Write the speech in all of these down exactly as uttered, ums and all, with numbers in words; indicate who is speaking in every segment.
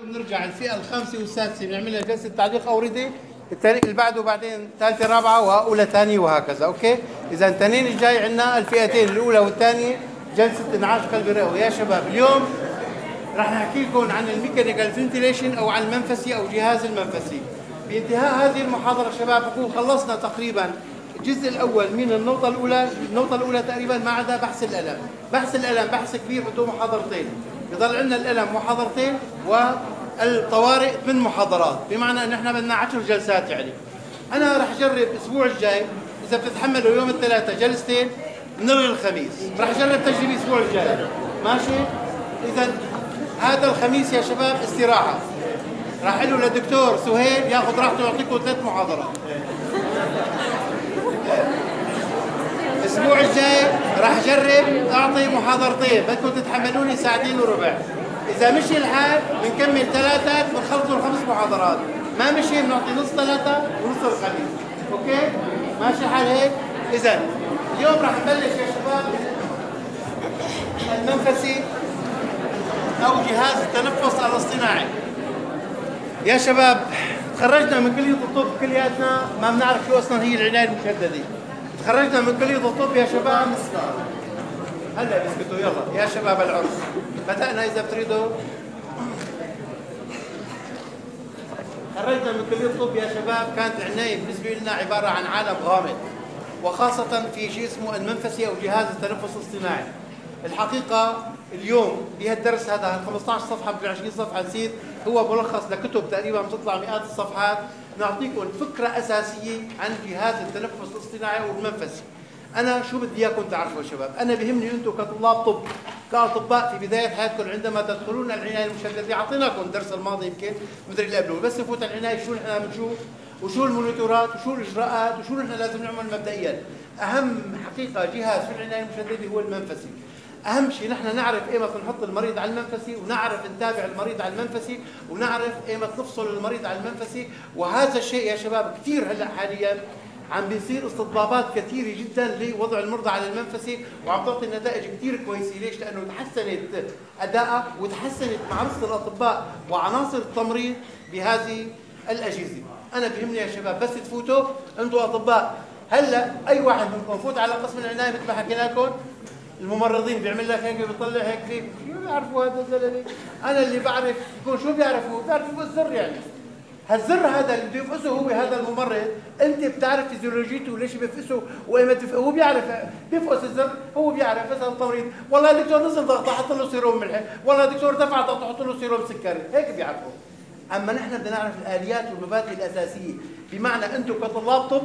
Speaker 1: بنرجع الفئه الخامسه والسادسه بنعملها جلسه تعليق اوردي، الثاني اللي بعده بعدين ثالثه رابعه واولى ثانيه وهكذا. اوكي، اذا التنين الجاي عندنا الفئتين الاولى والثانيه جلسه انعاش قلب الرئوي. يا شباب اليوم راح نحكي لكم عن الميكانيكال فنتيليشن او عن المنفسي او جهاز المنفسي. بانتهاء هذه المحاضره شباب بكون خلصنا تقريبا الجزء الاول من النقطه الاولى، النقطه الاولى تقريبا ما عدا بحث الالم. بحث الالم بحث كبير بده محاضرتين، بضل عندنا الالم محاضرتين والطوارئ من محاضرات، بمعنى ان احنا بدنا عشر جلسات. يعني انا راح اجرب الاسبوع الجاي اذا بتتحملوا يوم الثلاثاء جلستين نلغي الخميس، راح اجرب تجربه الاسبوع الجاي ماشي. اذا هذا الخميس يا شباب استراحه، راح له للدكتور سهيل ياخذ راحته ويعطيكم ثلاث محاضرات. الاسبوع الجاي راح اجرب اعطي محاضرتين، بدكم تتحملوني ساعتين وربع. اذا مشي الحال بنكمل ثلاثه بنخلصوا الخمس محاضرات، ما مشي بنعطي نص ثلاثه ونص الخميس. اوكي ماشي الحال هيك. اذا اليوم راح نبلش يا شباب المنفسي او جهاز التنفس الاصطناعي. يا شباب تخرجنا من كليه الطب كلياتنا ما بنعرف شو اصلا هي العنايه المشدده. تخرجنا من كليه الطب يا شباب هلا بسكتوا يلا يا شباب العرس بدأنا. إذا بتريدوا خرجنا من كلية الطب يا شباب كانت العناية بالنسبة لنا عبارة عن عالم غامض، وخاصة في شيء اسمه المنفسي أو جهاز التنفس الاصطناعي. الحقيقة اليوم بهالدرس هذا خمسة عشر صفحة ب عشرين صفحة نسيت، هو ملخص لكتب تقريبا بتطلع مئات الصفحات، نعطيكم فكرة أساسية عن جهاز التنفس الاصطناعي والمنفسي. أنا شو بدي إياكم تعرفوا يا شباب، أنا بهمني أنتم كطلاب طب كأطباء في بداية حياتكم عندما تدخلون العناية المشددة. أعطيناكم الدرس الماضي يمكن مدري اللي قبله، بس نفوت العناية شو نحن بنشوف وشو المونيتورات وشو الإجراءات وشو نحن لازم نعمل مبدئيا. أهم حقيقة جهاز في العناية المشددة هو المنفسي. أهم شيء نحن نعرف إيمت نحط المريض على المنفسي، ونعرف نتابع المريض على المنفسي، ونعرف إيمت نفصل المريض على المنفسي. وهذا الشيء يا شباب كثير هلا حاليا عم بيصير استطبابات كثيره جدا لوضع المرضى على المنفسي، وعم تعطي نتائج كثير كويسه. ليش؟ لانه تحسنت ادائها وتحسنت معرفه الاطباء وعناصر التمريض بهذه الاجهزه. انا بهمني يا شباب بس تفوتوا انتم اطباء. هلا اي واحد منكم فوت على قسم العنايه مثل ما حكينا لكم، الممرضين بيعمل لك هيك بيطلع هيك فيك، شو بيعرفوا هذا الزلمه؟ انا اللي بعرف يكون شو بيعرفوا؟ بيعرفوا الزر. يعني هالزر هذا اللي بده يفقسه هو هذا الممرض، انت بتعرف فيزيولوجيته وليش بيفقسه وايمتى بيفقسه، هو بيعرف بيفقس الزر، هو بيعرف. مثلا التمريض والله الدكتور نزل ضغطه حط له سيروم ملح، والله الدكتور دفع ضغطه حط له سيروم سكري، هيك بيعرفوا. اما نحن بدنا نعرف الاليات والمبادئ الاساسيه، بمعنى انتم كطلاب طب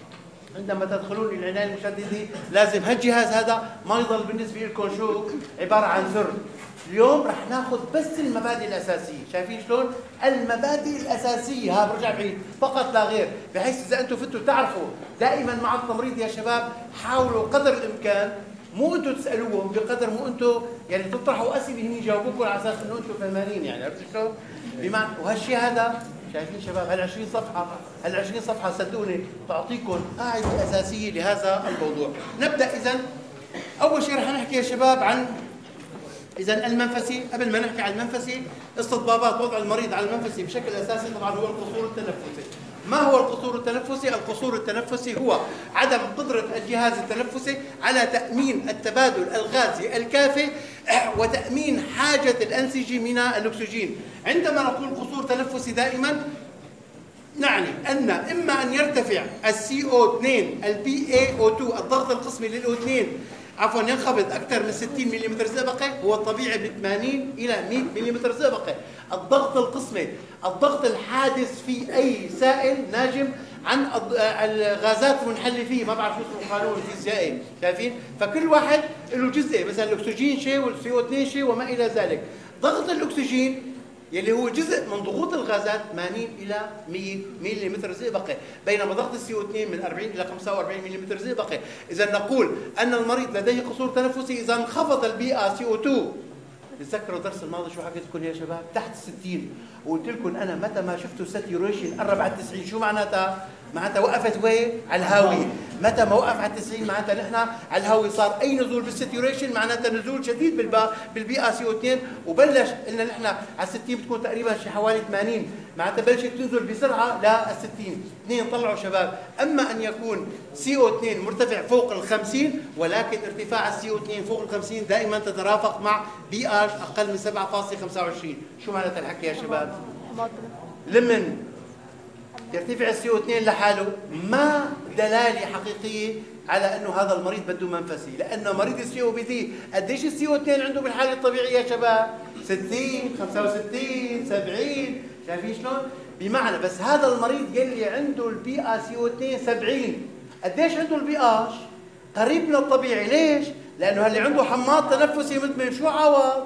Speaker 1: عندما تدخلون العنايه المشدده لازم هالجهاز هذا ما يضل بالنسبه لكم شو عباره عن زر. اليوم رح ناخذ بس المبادئ الاساسيه، شايفين شلون؟ المبادئ الاساسيه، ها برجع بعيد فقط لا غير، بحيث اذا انتم فتوا تعرفوا دائما مع التمريض يا شباب حاولوا قدر الامكان مو انتم تسالوهم بقدر مو انتم يعني تطرحوا اسئله هن يجاوبوكم على اساس انه انتم فهمانين. يعني عرفتوا شلون؟ بمعنى وهالشيء هذا شايفين شباب هال عشرين صفحه، هال عشرين صفحه صدقوني تعطيكم قاعده اساسيه لهذا الموضوع. نبدا اذا. اول شيء رح نحكي يا شباب عن إذا المنفسي. قبل ما نحكي عن المنفسي، استطبابات وضع المريض على المنفسي بشكل أساسي طبعا هو القصور التنفسي. ما هو القصور التنفسي؟ القصور التنفسي هو عدم قدرة الجهاز التنفسي على تأمين التبادل الغازي الكافي وتأمين حاجة الأنسجة من الأكسجين. عندما نقول قصور تنفسي دائما نعني أن إما أن يرتفع السي او اثنين البي اي او اثنين الضغط القسمي للأو اثنين عفوا ينخفض اكثر من ستين ملم زئبقي، هو الطبيعي ب ثمانين الى مئة ملم زئبقي. الضغط القسمي الضغط الحادث في اي سائل ناجم عن الغازات المنحله فيه، ما بعرف شو اسمه قانون فيزيائي، شايفين؟ فكل واحد له جزء، مثلا الاكسجين شيء والسي او اثنين شيء وما الى ذلك. ضغط الاكسجين يلي هو جزء من ضغوط الغازات ثمانين الى مئة ملم زئبقي، بينما ضغط السي او اثنين من أربعين الى خمسة وأربعين ملم زئبقي. اذا نقول ان المريض لديه قصور تنفسي اذا انخفض البي اي سي او اثنين. تتذكروا الدرس الماضي شو حكيت لكم يا شباب؟ تحت ستين، وقلت لكم انا متى ما شفتوا ساتيوريشن قرب على تسعين شو معناتها؟ معناتها وقفت وين؟ على الهاويه. متى ما وقف على تسعين معناتها نحن على الهاويه، صار اي نزول بالساتوريشن معناتها نزول شديد بالبا بالبي ا سي او اثنين، وبلش قلنا نحن على ستين بتكون تقريبا شي حوالي ثمانين، معناتها بلشت تنزل بسرعه لل ستين. اثنين طلعوا شباب، اما ان يكون سي او اثنين مرتفع فوق ال خمسين، ولكن ارتفاع السي او اثنين فوق ال خمسين دائما تترافق مع بي اش اقل من سبعة فاصلة خمسة وعشرين. شو معناتها الحكي يا شباب؟ لمن يرتفع السي او اثنين لحاله ما دلاله حقيقيه على انه هذا المريض بده منفسي، لانه مريض السي او بي دي قديش السي او اثنين عنده بالحاله الطبيعيه يا شباب؟ ستين، خمسة وستين، سبعين، شايفين شلون؟ بمعنى بس هذا المريض يلي عنده البي ا سي او اثنين سبعين، قديش عنده البي اش؟ قريب من الطبيعي. ليش؟ لانه اللي عنده حماض تنفسي مدمن شو عوض؟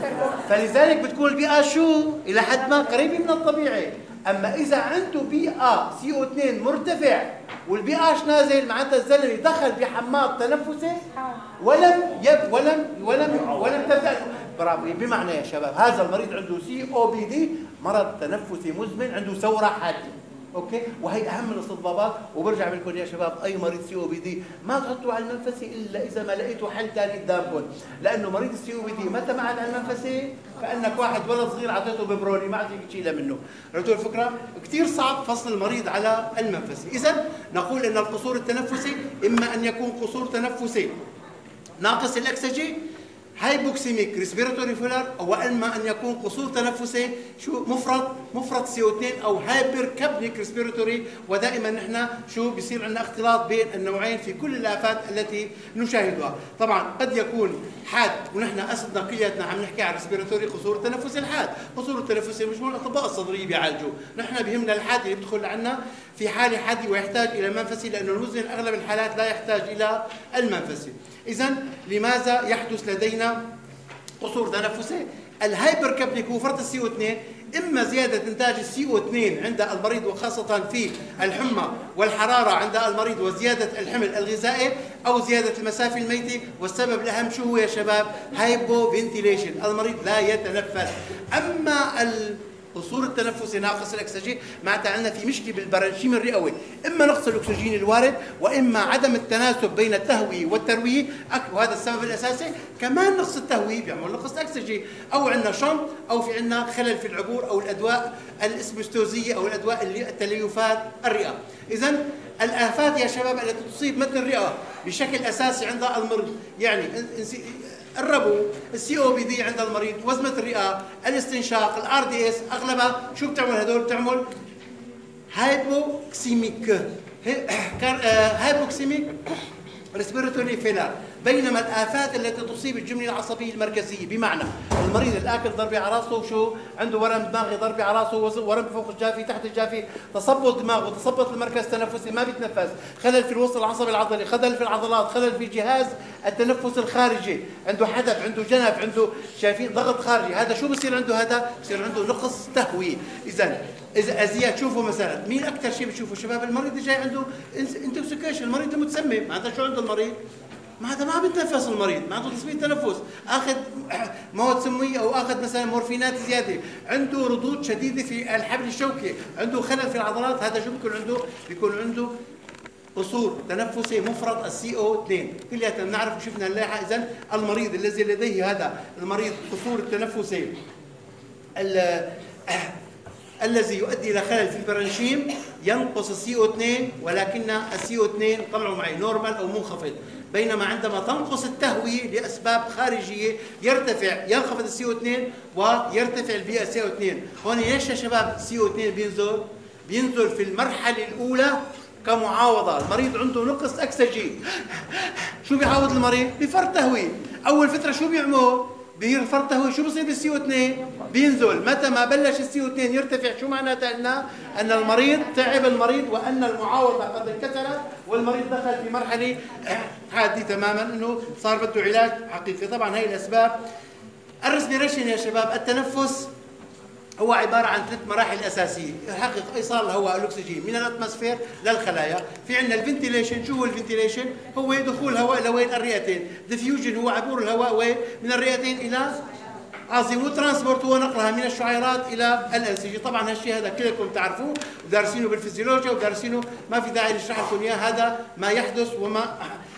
Speaker 1: فلذلك بتكون البي ا شو؟ الى حد ما قريبه من الطبيعي. اما اذا عنده بي ا سي او اثنين مرتفع والبي اش نازل، معناتها الزلمه دخل بحماض تنفسي ولم يب ولم ولم ولم تبدا. برافو. بمعنى يا شباب هذا المريض عنده سي او بي دي، مرض تنفسي مزمن، عنده ثوره حاده. اوكي، وهي اهم الاستضافات. وبرجع بقول لكم يا شباب اي مريض سي او بي دي ما تحطوا على المنفسي الا اذا ما لقيتوا حل ثاني قدامكم، لانه مريض السي او بي دي متى ما عاد على المنفسي كانك واحد ولد صغير اعطيته ببروني ما عاد فيك تشيلها منه. عرفتوا الفكره؟ كثير صعب فصل المريض على المنفسي. اذا نقول ان القصور التنفسي اما ان يكون قصور تنفسي ناقص الاكسجين هايبوكسيميك ريسبيراتوري فيلر، او اما ان يكون قصور تنفسي شو مفرط مفرط سي او اثنين او هايبر كابنيك ريسبيراتوري. ودائما نحن شو بيصير عندنا اختلاط بين النوعين في كل الافات التي نشاهدها. طبعا قد يكون حاد، ونحن اسدنا كلياتنا عم نحكي عن ريسبيراتوري قصور التنفس الحاد. قصور التنفس مجموعه الاطباء الصدريه بيعالجوا، نحن بيهمنا الحاد اللي بيدخل عندنا في حاله حادي ويحتاج الى منفسي، لانه المزمن اغلب الحالات لا يحتاج الى المنفسي. إذن لماذا يحدث لدينا قصور تنفسي؟ الهايبر كابنيك هو فرط السي او اثنين، اما زياده انتاج السي او اثنين عند المريض وخاصه في الحمى والحراره عند المريض وزياده الحمل الغذائي، او زياده المسافه الميته. والسبب الاهم شو هو يا شباب؟ هايبو فنتيليشن، المريض لا يتنفس. اما ال قصور التنفسي ناقص الاكسجين معناتها عندنا في مشكله بالبرانشيم الرئوي، اما نقص الاكسجين الوارد، واما عدم التناسب بين التهويه والترويه، وهذا السبب الاساسي. كمان نقص التهويه بيعمل نقص اكسجين، او عندنا شنط، او في عندنا خلل في العبور، او الادواء الاسبستوزيه او الادواء اللي التليفات الرئه. اذا الافات يا شباب التي تصيب متن الرئه بشكل اساسي عند المريض، يعني الربو، السي او بي دي عند المريض، وزمه الرئه، الاستنشاق، الار دي اس، اغلبها شو بتعمل هدول؟ بتعمل هايبوكسيميك هايبوكسيميك ريسبيراتوري فيلر. بينما الافات التي تصيب الجمله العصبيه المركزيه، بمعنى المريض الاكل ضربه على راسه وشو عنده ورم دماغي ضربه على راسه، ورم فوق الجافي تحت الجافي، تصبط دماغه، تصبط المركز التنفسي ما بيتنفس، خلل في الوصل العصبي العضلي، خلل في العضلات، خلل في جهاز التنفس الخارجي، عنده حدب، عنده جنف، عنده شايفين ضغط خارجي، هذا شو بصير عنده؟ هذا بصير عنده نقص تهويه. اذا اذا ازياء تشوفوا مثلا مين اكثر شيء بتشوفوا شباب؟ المريض اللي جاي عنده انتوكسيكيشن، المريض المتسمم، معناتها شو عنده المريض؟ معناتها ما بيتنفس المريض، معناته تثبيت تنفس، اخذ مواد سميه او اخذ مثلا مورفينات زياده، عنده ردود شديده في الحبل الشوكي، عنده خلل في العضلات، هذا شو بيكون عنده؟ بيكون عنده قصور تنفسي مفرط السي او اثنين. كلياتنا بنعرف وشفنا اللائحه. اذا المريض الذي لديه هذا المريض قصور التنفسي الذي يؤدي الى خلل في البرانشيم ينقص السي او اثنين، ولكن السي او اثنين طلعوا معي نورمال او منخفض. بينما عندما تنقص التهويه لاسباب خارجيه يرتفع ينخفض السي او اثنين ويرتفع البي سي او اثنين. هون ليش يا شباب السي او اثنين بينزل؟ بينزل في المرحله الاولى كمعاوضه، المريض عنده نقص اكسجين. شو بيعوض المريض؟ بفرط تهويه. اول فتره شو بيعمل؟ بيفرط تهويه. شو بصير بالسي او اثنين؟ بينزل. متى ما بلش السي او اثنين يرتفع شو معناتها؟ لنا ان المريض تعب المريض، وان المعاوضه قد انكسرت، والمريض دخل في مرحله حاده تماما انه صار بده علاج حقيقي. طبعا هي الاسباب. الريسبيريشن يا شباب، التنفس هو عباره عن ثلاث مراحل اساسيه يحقق ايصال الهواء الاكسجين من الاتموسفير للخلايا. في عندنا الفنتيليشن. شو هو الفنتيليشن؟ هو دخول الهواء لوين؟ الرئتين. ديفيوجن هو عبور الهواء وين؟ من الرئتين الى عظيم. وترانسبورت هو نقلها من الشعيرات الى الانسجه. طبعا هالشيء هذا كلكم تعرفوه ودارسينه بالفسيولوجيا ودارسينه، ما في داعي لشرح لكم اياه، هذا ما يحدث وما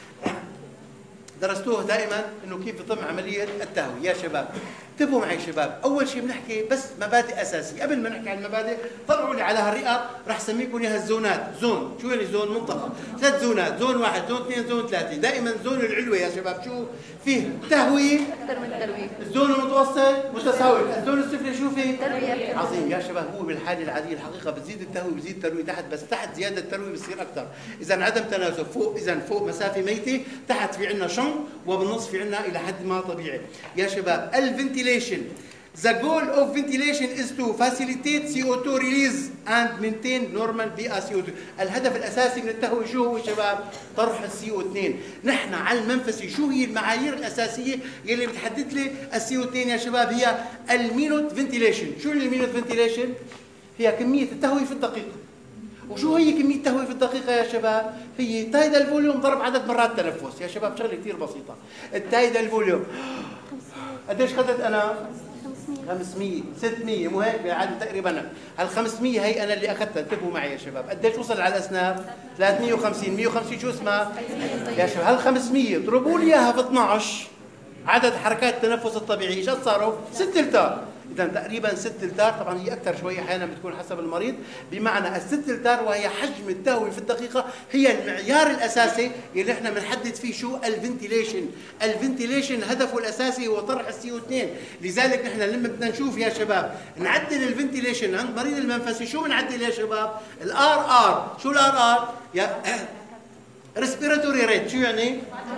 Speaker 1: درستوه دائما انه كيف يتم عمليه التهويه. يا شباب انتبهوا معي شباب، اول شيء بنحكي بس مبادئ اساسيه. قبل ما نحكي عن المبادئ طلعوا لي على هالرئه، راح سميكم اياها الزونات. زون، شو يعني زون؟ منطقه، ثلاث زونات، زون واحد، زون اثنين، زون ثلاثه. دائما زون العلوي يا شباب شو فيه؟ تهويه
Speaker 2: اكثر من ترويج.
Speaker 1: الزون المتوسط متساوي، الزون السفلي شو فيه؟
Speaker 2: ترويج.
Speaker 1: عظيم. يا شباب هو بالحاله العاديه الحقيقه بتزيد التهويه بتزيد الترويج تحت، بس تحت زياده الترويج بتصير اكثر. اذا عدم تناسب فوق، اذا فوق مسافه ميته، تحت في عندنا شنق، وبالنص في عندنا الى حد ما طبيعي. يا شباب الفنتيليشن، the goal of ventilation is to facilitate سي أو تو release and maintain normal بيئة سي أو تو. الهدف الاساسي من التهويه شو هو شباب؟ طرح السي أو اثنين. نحن على المنفسي شو هي المعايير الاساسيه يلي بتحدد لي السي أو اثنين يا شباب؟ هي المينوت فنتيليشن. شو المينوت فنتيليشن؟ هي كميه التهويه في الدقيقه. وشو هي كمية التهوية في الدقيقة يا شباب؟ هي تايدال فوليوم ضرب عدد مرات تنفس. يا شباب شغلة كثير بسيطة. التايدال فوليوم قديش خدت أنا؟ خمسمية ستمية، مو هيك بالعادة تقريبا. هال خمسمية هي أنا اللي أخذتها، انتبهوا معي يا شباب. قديش وصل على الأسنان؟ ثلاثمية وخمسين. مية وخمسين شو اسمها؟ يا شباب هال خمسمية اضربوا لي إياها في اثنعش عدد حركات التنفس الطبيعي، ايش صاروا؟ ست لتار. إذا تقريبا ست لتار، طبعا هي أكثر شوي أحيانا بتكون حسب المريض، بمعنى الست لتار وهي حجم التهوية في الدقيقة هي المعيار الأساسي اللي احنا بنحدد فيه شو الفنتيليشن. الفنتيليشن هدفه الأساسي هو طرح السي أو اثنين، لذلك نحن لما بدنا نشوف يا شباب نعدل الفنتيليشن عند مريض المنفسي شو بنعدل يا شباب؟ الآر آر. شو الآر آر؟ يا ريسبيراتوري ريت. شو يعني؟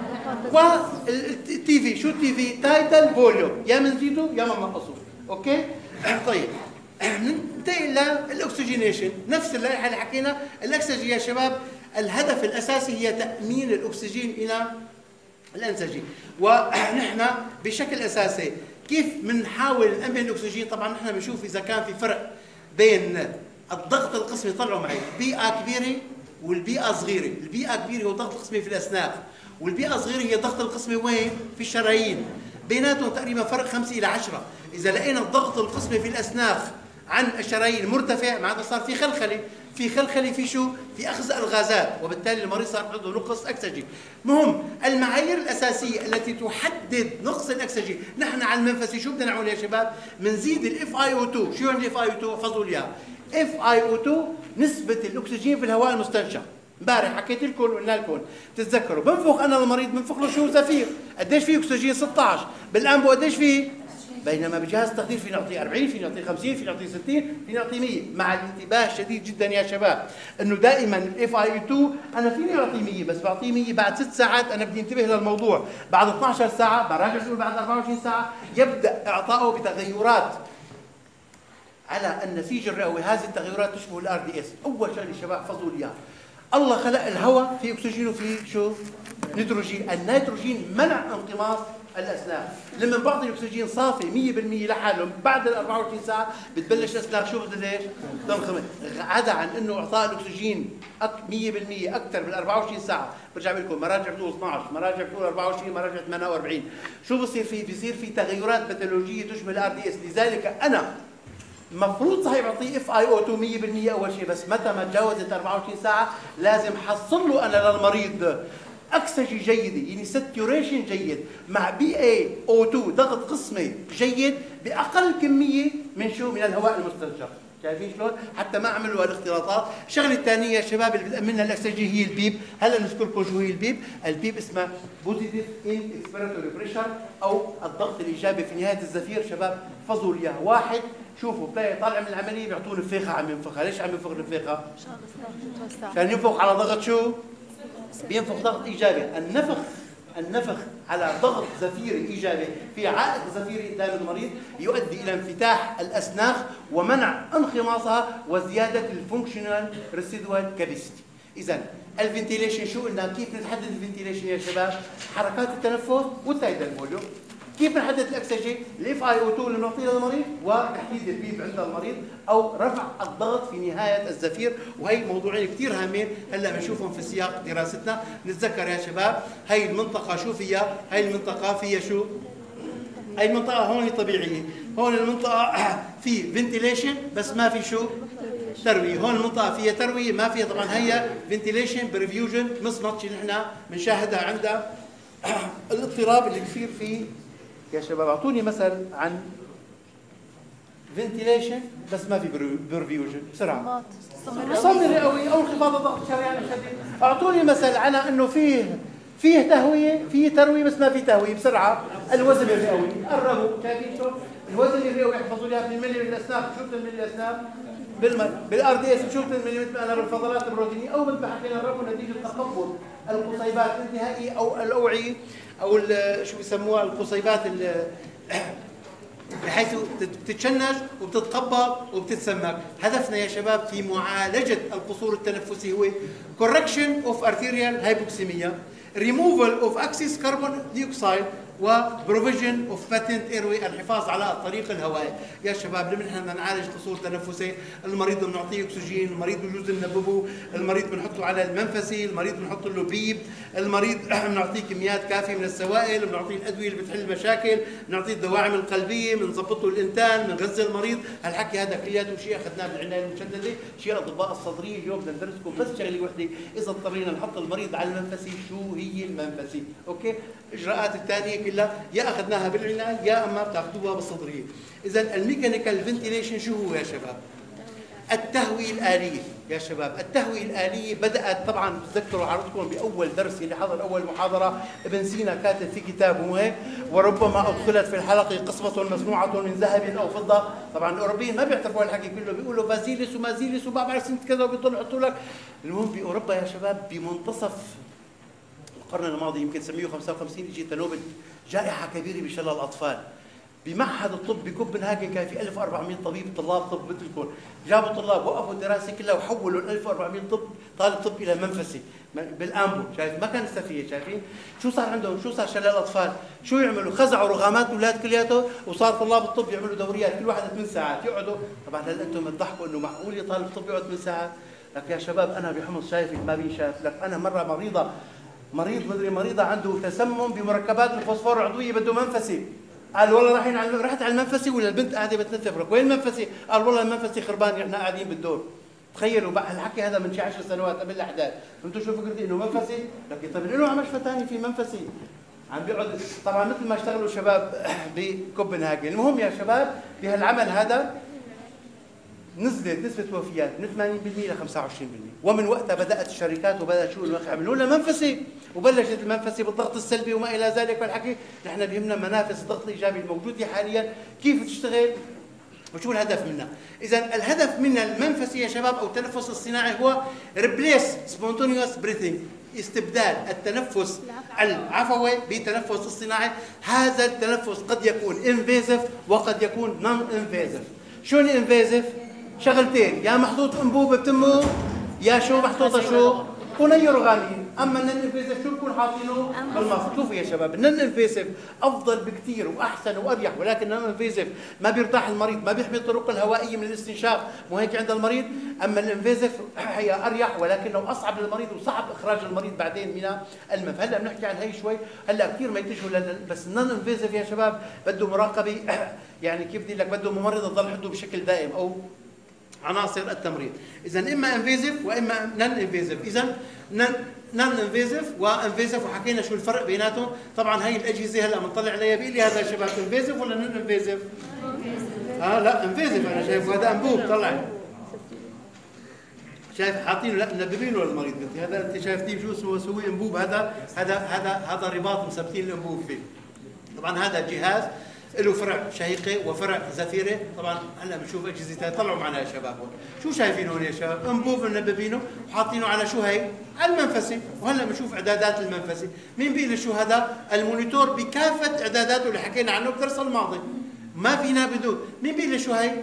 Speaker 1: والتي في. شو التي في؟ تايتل فوليوم. يا بنزيده يا ما بنقصه. اوكي؟ طيب ننتقل للاكسجينيشن، نفس اللائحه اللي حكينا. الاكسجين يا شباب الهدف الاساسي هي تامين الاكسجين الى الانسجه، ونحن بشكل اساسي كيف بنحاول نامن الاكسجين؟ طبعا نحن بنشوف اذا كان في فرق بين الضغط القسمي. طلعوا معي بيئه كبيره والبيئه صغيره. البيئه كبيره هو الضغط القسمي في الاسنان، والبيئه صغيره هي الضغط القسمي وين؟ في الشرايين. بيناتهم تقريبا فرق خمسة إلى عشرة. إذا لقينا الضغط القسمي في الأسناخ عن الشرايين مرتفع، معناتها صار في خلخلة. في خلخلة في شو؟ في أخذ الغازات، وبالتالي المريض صار عنده نقص أكسجين. مهم المعايير الأساسية التي تحدد نقص الأكسجين. نحن على المنفسي شو بدنا نعمل يا شباب؟ بنزيد الاف اي او اثنين. شو يعني الاف اي او اثنين؟ احفظوا لي اياها. اف اي او اثنين نسبة الأكسجين في الهواء المستنشق. امبارح حكيت لكم وقلنا لكم بتتذكروا بنفخ انا المريض بنفخ له شو؟ زفير. قديش فيه اكسجين؟ ستة عشر. بالانبو قديش فيه؟ بينما بجهاز التخدير في نعطيه أربعين، في نعطيه خمسين، في نعطيه ستين، في نعطيه مية. مع الانتباه الشديد جدا يا شباب انه دائما الاف اي اثنين انا فيني اعطيه مية، بس بعطيه مية بعد ست ساعات انا بدي انتبه للموضوع. بعد اثنعش ساعه براجع شو بعد أربعة وعشرين ساعه يبدا اعطائه بتغيرات على النسيج الرئوي. هذه التغيرات تشبه الار دي اس. اول شيء الشباب احفظوا لي اياها، الله خلق الهواء في اكسجين وفي شو؟ نيتروجين. النيتروجين منع انقماص الاسنان. لما بعطي الاكسجين صافي مية بالمية لحاله بعد ال أربعة وعشرين ساعه بتبلش الاسنان شو بدها ليش؟ تنخمص. عدا عن انه اعطاء الاكسجين مية بالمية اكثر من أربعة وعشرين ساعه، برجع بقول لكم مراجع بتقول اثنعش، مراجع بتقول أربعة وعشرين، مراجع ثمانية وأربعين. شو بصير فيه؟ بصير في تغيرات باثولوجيه تشبه الار دي اس. لذلك انا المفروض صحيح بعطيه اف اي او اثنين مية بالمية اول شيء، بس متى ما تجاوزت أربعة وعشرين ساعه لازم حصل له انا للمريض اكسجين جيده، يعني ساتوريشن جيد مع بي اي او اثنين ضغط قسمي جيد باقل كميه من شو؟ من الهواء المستنشق. شايفين شلون؟ حتى ما عملوا الاختلاطات. الشغله الثانيه يا شباب اللي بتامنها الاكسجين هي البيب. هلا نذكر لكم شو هي البيب. البيب اسمها بوزيتيف ان اكسبيراتوري بريشر او الضغط الايجابي في نهايه الزفير. شباب احفظوا لي اياها. واحد شوفوا بتلاقي طالع من العمليه بيعطوه نفاخه عم ينفخها. ليش عم ينفخ نفاخه؟ عشان ينفخ على ضغط شو؟ بينفخ ضغط ايجابي. النفخ النفخ على ضغط زفيري ايجابي في عائق زفيري قدام المريض يؤدي الى انفتاح الاسناخ ومنع انخماصها وزياده الفونكشنال ريسيدوال كاباسيتي. اذا الفنتيليشن شو قلنا؟ كيف نحدد الفنتيليشن يا شباب؟ حركات التنفس والتايدال فوليوم. كيف نحدد الاكسجين؟ الاف اي او اثنين اللي بنعطيه للمريض، وتحديد البيب عند المريض، او رفع الضغط في نهايه الزفير. وهي موضوعين كثير هامين هلا بنشوفهم في سياق دراستنا. نتذكر يا شباب هي المنطقه شو فيها؟ هي المنطقه فيها شو؟ اي المنطقه هون طبيعيه، هون المنطقه في فنتيليشن بس ما في شو ترويه، هون المنطقه فيها ترويه ما فيها طبعا هي فنتيليشن برفيوجن مصمت اللي نحن بنشاهدها عند الاضطراب اللي بصير فيه. يا شباب اعطوني مثل عن فنتيليشن بس ما في برفيوجن بسرعه. صمم رئوي او انخفاض الضغط الشرياني الشديد. اعطوني مثل على انه فيه فيه تهويه، فيه ترويه بس ما في تهويه بسرعه. الوزن الرئوي قربوا، شايفين شو الوزن الرئوي؟ احفظوا لي بالملي بالاسنان، شو بالملي بالاسنان؟ بالار دي اس شو بالملي انا بالفضلات البروتينيه، او مثل ما حكينا قربوا نتيجه تخبط القصيبات الانتهائيه او الاوعيه او شو بيسموها القصيبات بحيث بتتشنج وبتتقبض وبتتسمك. هدفنا يا شباب في معالجة القصور التنفسي هو correction of arterial hypoxemia, removal of excess carbon dioxide و provision of patent airway، الحفاظ على الطريق الهوائي. يا شباب لما نحن نعالج قصور تنفسي، المريض بنعطيه اكسجين، المريض بجوز ننببه، المريض بنحطه على المنفسي، المريض بنحط له بيب، المريض بنعطيه كميات كافيه من السوائل، بنعطيه الادويه اللي بتحل المشاكل، بنعطيه الدواعم القلبيه، بنظبط له الانتان، بنغذي المريض. هالحكي هذا كلياته شيء اخذناه بالعنايه المشدده، شيء الاطباء الصدريه اليوم بدنا ندرسكم بس شغله وحده، اذا اضطرينا نحط المريض على المنفسي شو هي المنفسي، اوكي؟ الاجراءات الثانيه كلها يا اخذناها بالعنايه يا اما بتاخذوها بالصدريه. اذا الميكانيكال فنتيليشن شو هو يا شباب؟ التهويه الاليه يا شباب. التهويه الاليه بدات طبعا بتذكروا عرضتكم باول درس اللي حضر اول محاضره ابن سينا كاتب في كتابه هيك، وربما ادخلت في الحلقه قصبه مصنوعه من ذهب او فضه. طبعا الاوروبيين ما بيعترفوا الحكي كله، بيقولوا فازيلس ومازيلس وما بعرف سنه كذا وبيضلوا يحطوا لك. المهم باوروبا يا شباب بمنتصف القرن الماضي يمكن تسعمية وخمسة وخمسين اجت نوبه جائحه كبيره بشلل الاطفال. بمعهد الطب بكوبنهاجن كان في ألف وأربعمئة طبيب طلاب طب مثلكم، جابوا طلاب وقفوا الدراسه كلها وحولوا ال ألف وأربعمئة طب طالب طب الى منفسي بالامبو، شايف ما كان سفيه. شايفين شو صار عندهم؟ شو صار شلل الاطفال؟ شو يعملوا؟ خزعوا رغامات الاولاد كلياته، وصار طلاب الطب يعملوا دوريات كل واحد ثمان ساعات يقعدوا. طبعا هل انتم بتضحكوا انه معقول طالب طب يقعد ثمان ساعات؟ لك يا شباب انا بحمص شايفك ما بينشاف. لك انا مره مريضه مريض مدري مريضه عنده تسمم بمركبات الفوسفور العضويه بده منفسي. قال والله رايحين على رحت على المنفسي ولا البنت قاعده بتنتفرك؟ وين المنفسي؟ قال والله المنفسي خربان احنا قاعدين بالدور. تخيلوا بقى الحكي هذا من شي عشر سنوات قبل الاحداث، فهمتوا شو فكرتي انه منفسي؟ لكن طيب له على مشفى ثاني في منفسي عم بيقعد طبعا مثل ما اشتغلوا شباب بكوبنهاجن. المهم يا شباب بهالعمل هذا نزلت نسبة الوفيات من ثمانين بالمئة إلى خمسة وعشرين بالمئة، ومن وقتها بدأت الشركات وبدأت شو يعملوا لنا منفسي، وبلشت المنفسي بالضغط السلبي وما إلى ذلك. والحكي نحن بيهمنا منافس الضغط الإيجابي الموجودة حاليا كيف تشتغل وشو الهدف منها. إذا الهدف من المنفسي يا شباب أو التنفس الصناعي هو replace spontaneous breathing، استبدال التنفس العفوي بتنفس الصناعي. هذا التنفس قد يكون invasive وقد يكون non invasive. شو الانفيزيف؟ شغلتين، يا محطوط انبوبه بتمه يا شو محطوطه شو ونيورغانين. اما النن انفيسيف شو بكون حاطينه بالمصر. شوفوا يا شباب النن انفيسيف افضل بكثير واحسن واريح، ولكن النن انفيسيف ما بيرتاح المريض، ما بيحمي الطرق الهوائيه من الاستنشاق مو هيك عند المريض. اما الانفيسيف هي اريح ولكنه اصعب للمريض وصعب اخراج المريض بعدين من المنف. هلا بنحكي عن هي شوي، هلا كثير ما يتجهوا بس النن انفيسيف يا شباب بده مراقبه يعني كيف بدي لك بده ممرض تضل عنده بشكل دائم او عناصر التمريض. اذا اما انفيزيف واما نون انفيزيف. اذا نون انفيزيف وانفيزيف، وحكينا شو الفرق بيناتهم. طبعا هي الاجهزه هلا بنطلع عليها بيقول لي هذا يا شباب انفيزيف ولا نون انفيزيف؟ اه لا انفيزيف انا شايف هذا انبوب طلع شايف حاطينه لا منببينه للمريض. بنتي هذا انت شايفتيه شو اسمه سوي انبوب، هذا هذا هذا هذا رباط مثبتين الانبوب فيه. طبعا هذا جهاز له فرع شهيقه وفرع زفيره. طبعا هلا بنشوف اجهزه طلعوا معنا يا شباب هون. شو شايفين هون يا شباب؟ انبوب منببينه وحاطينه على شو هي؟ على المنفسي. وهلا بنشوف اعدادات المنفسي. مين بيقول شو هذا؟ المونيتور بكافه اعداداته اللي حكينا عنه بالدرس الماضي. ما فينا بدون. مين بيقول شو هي؟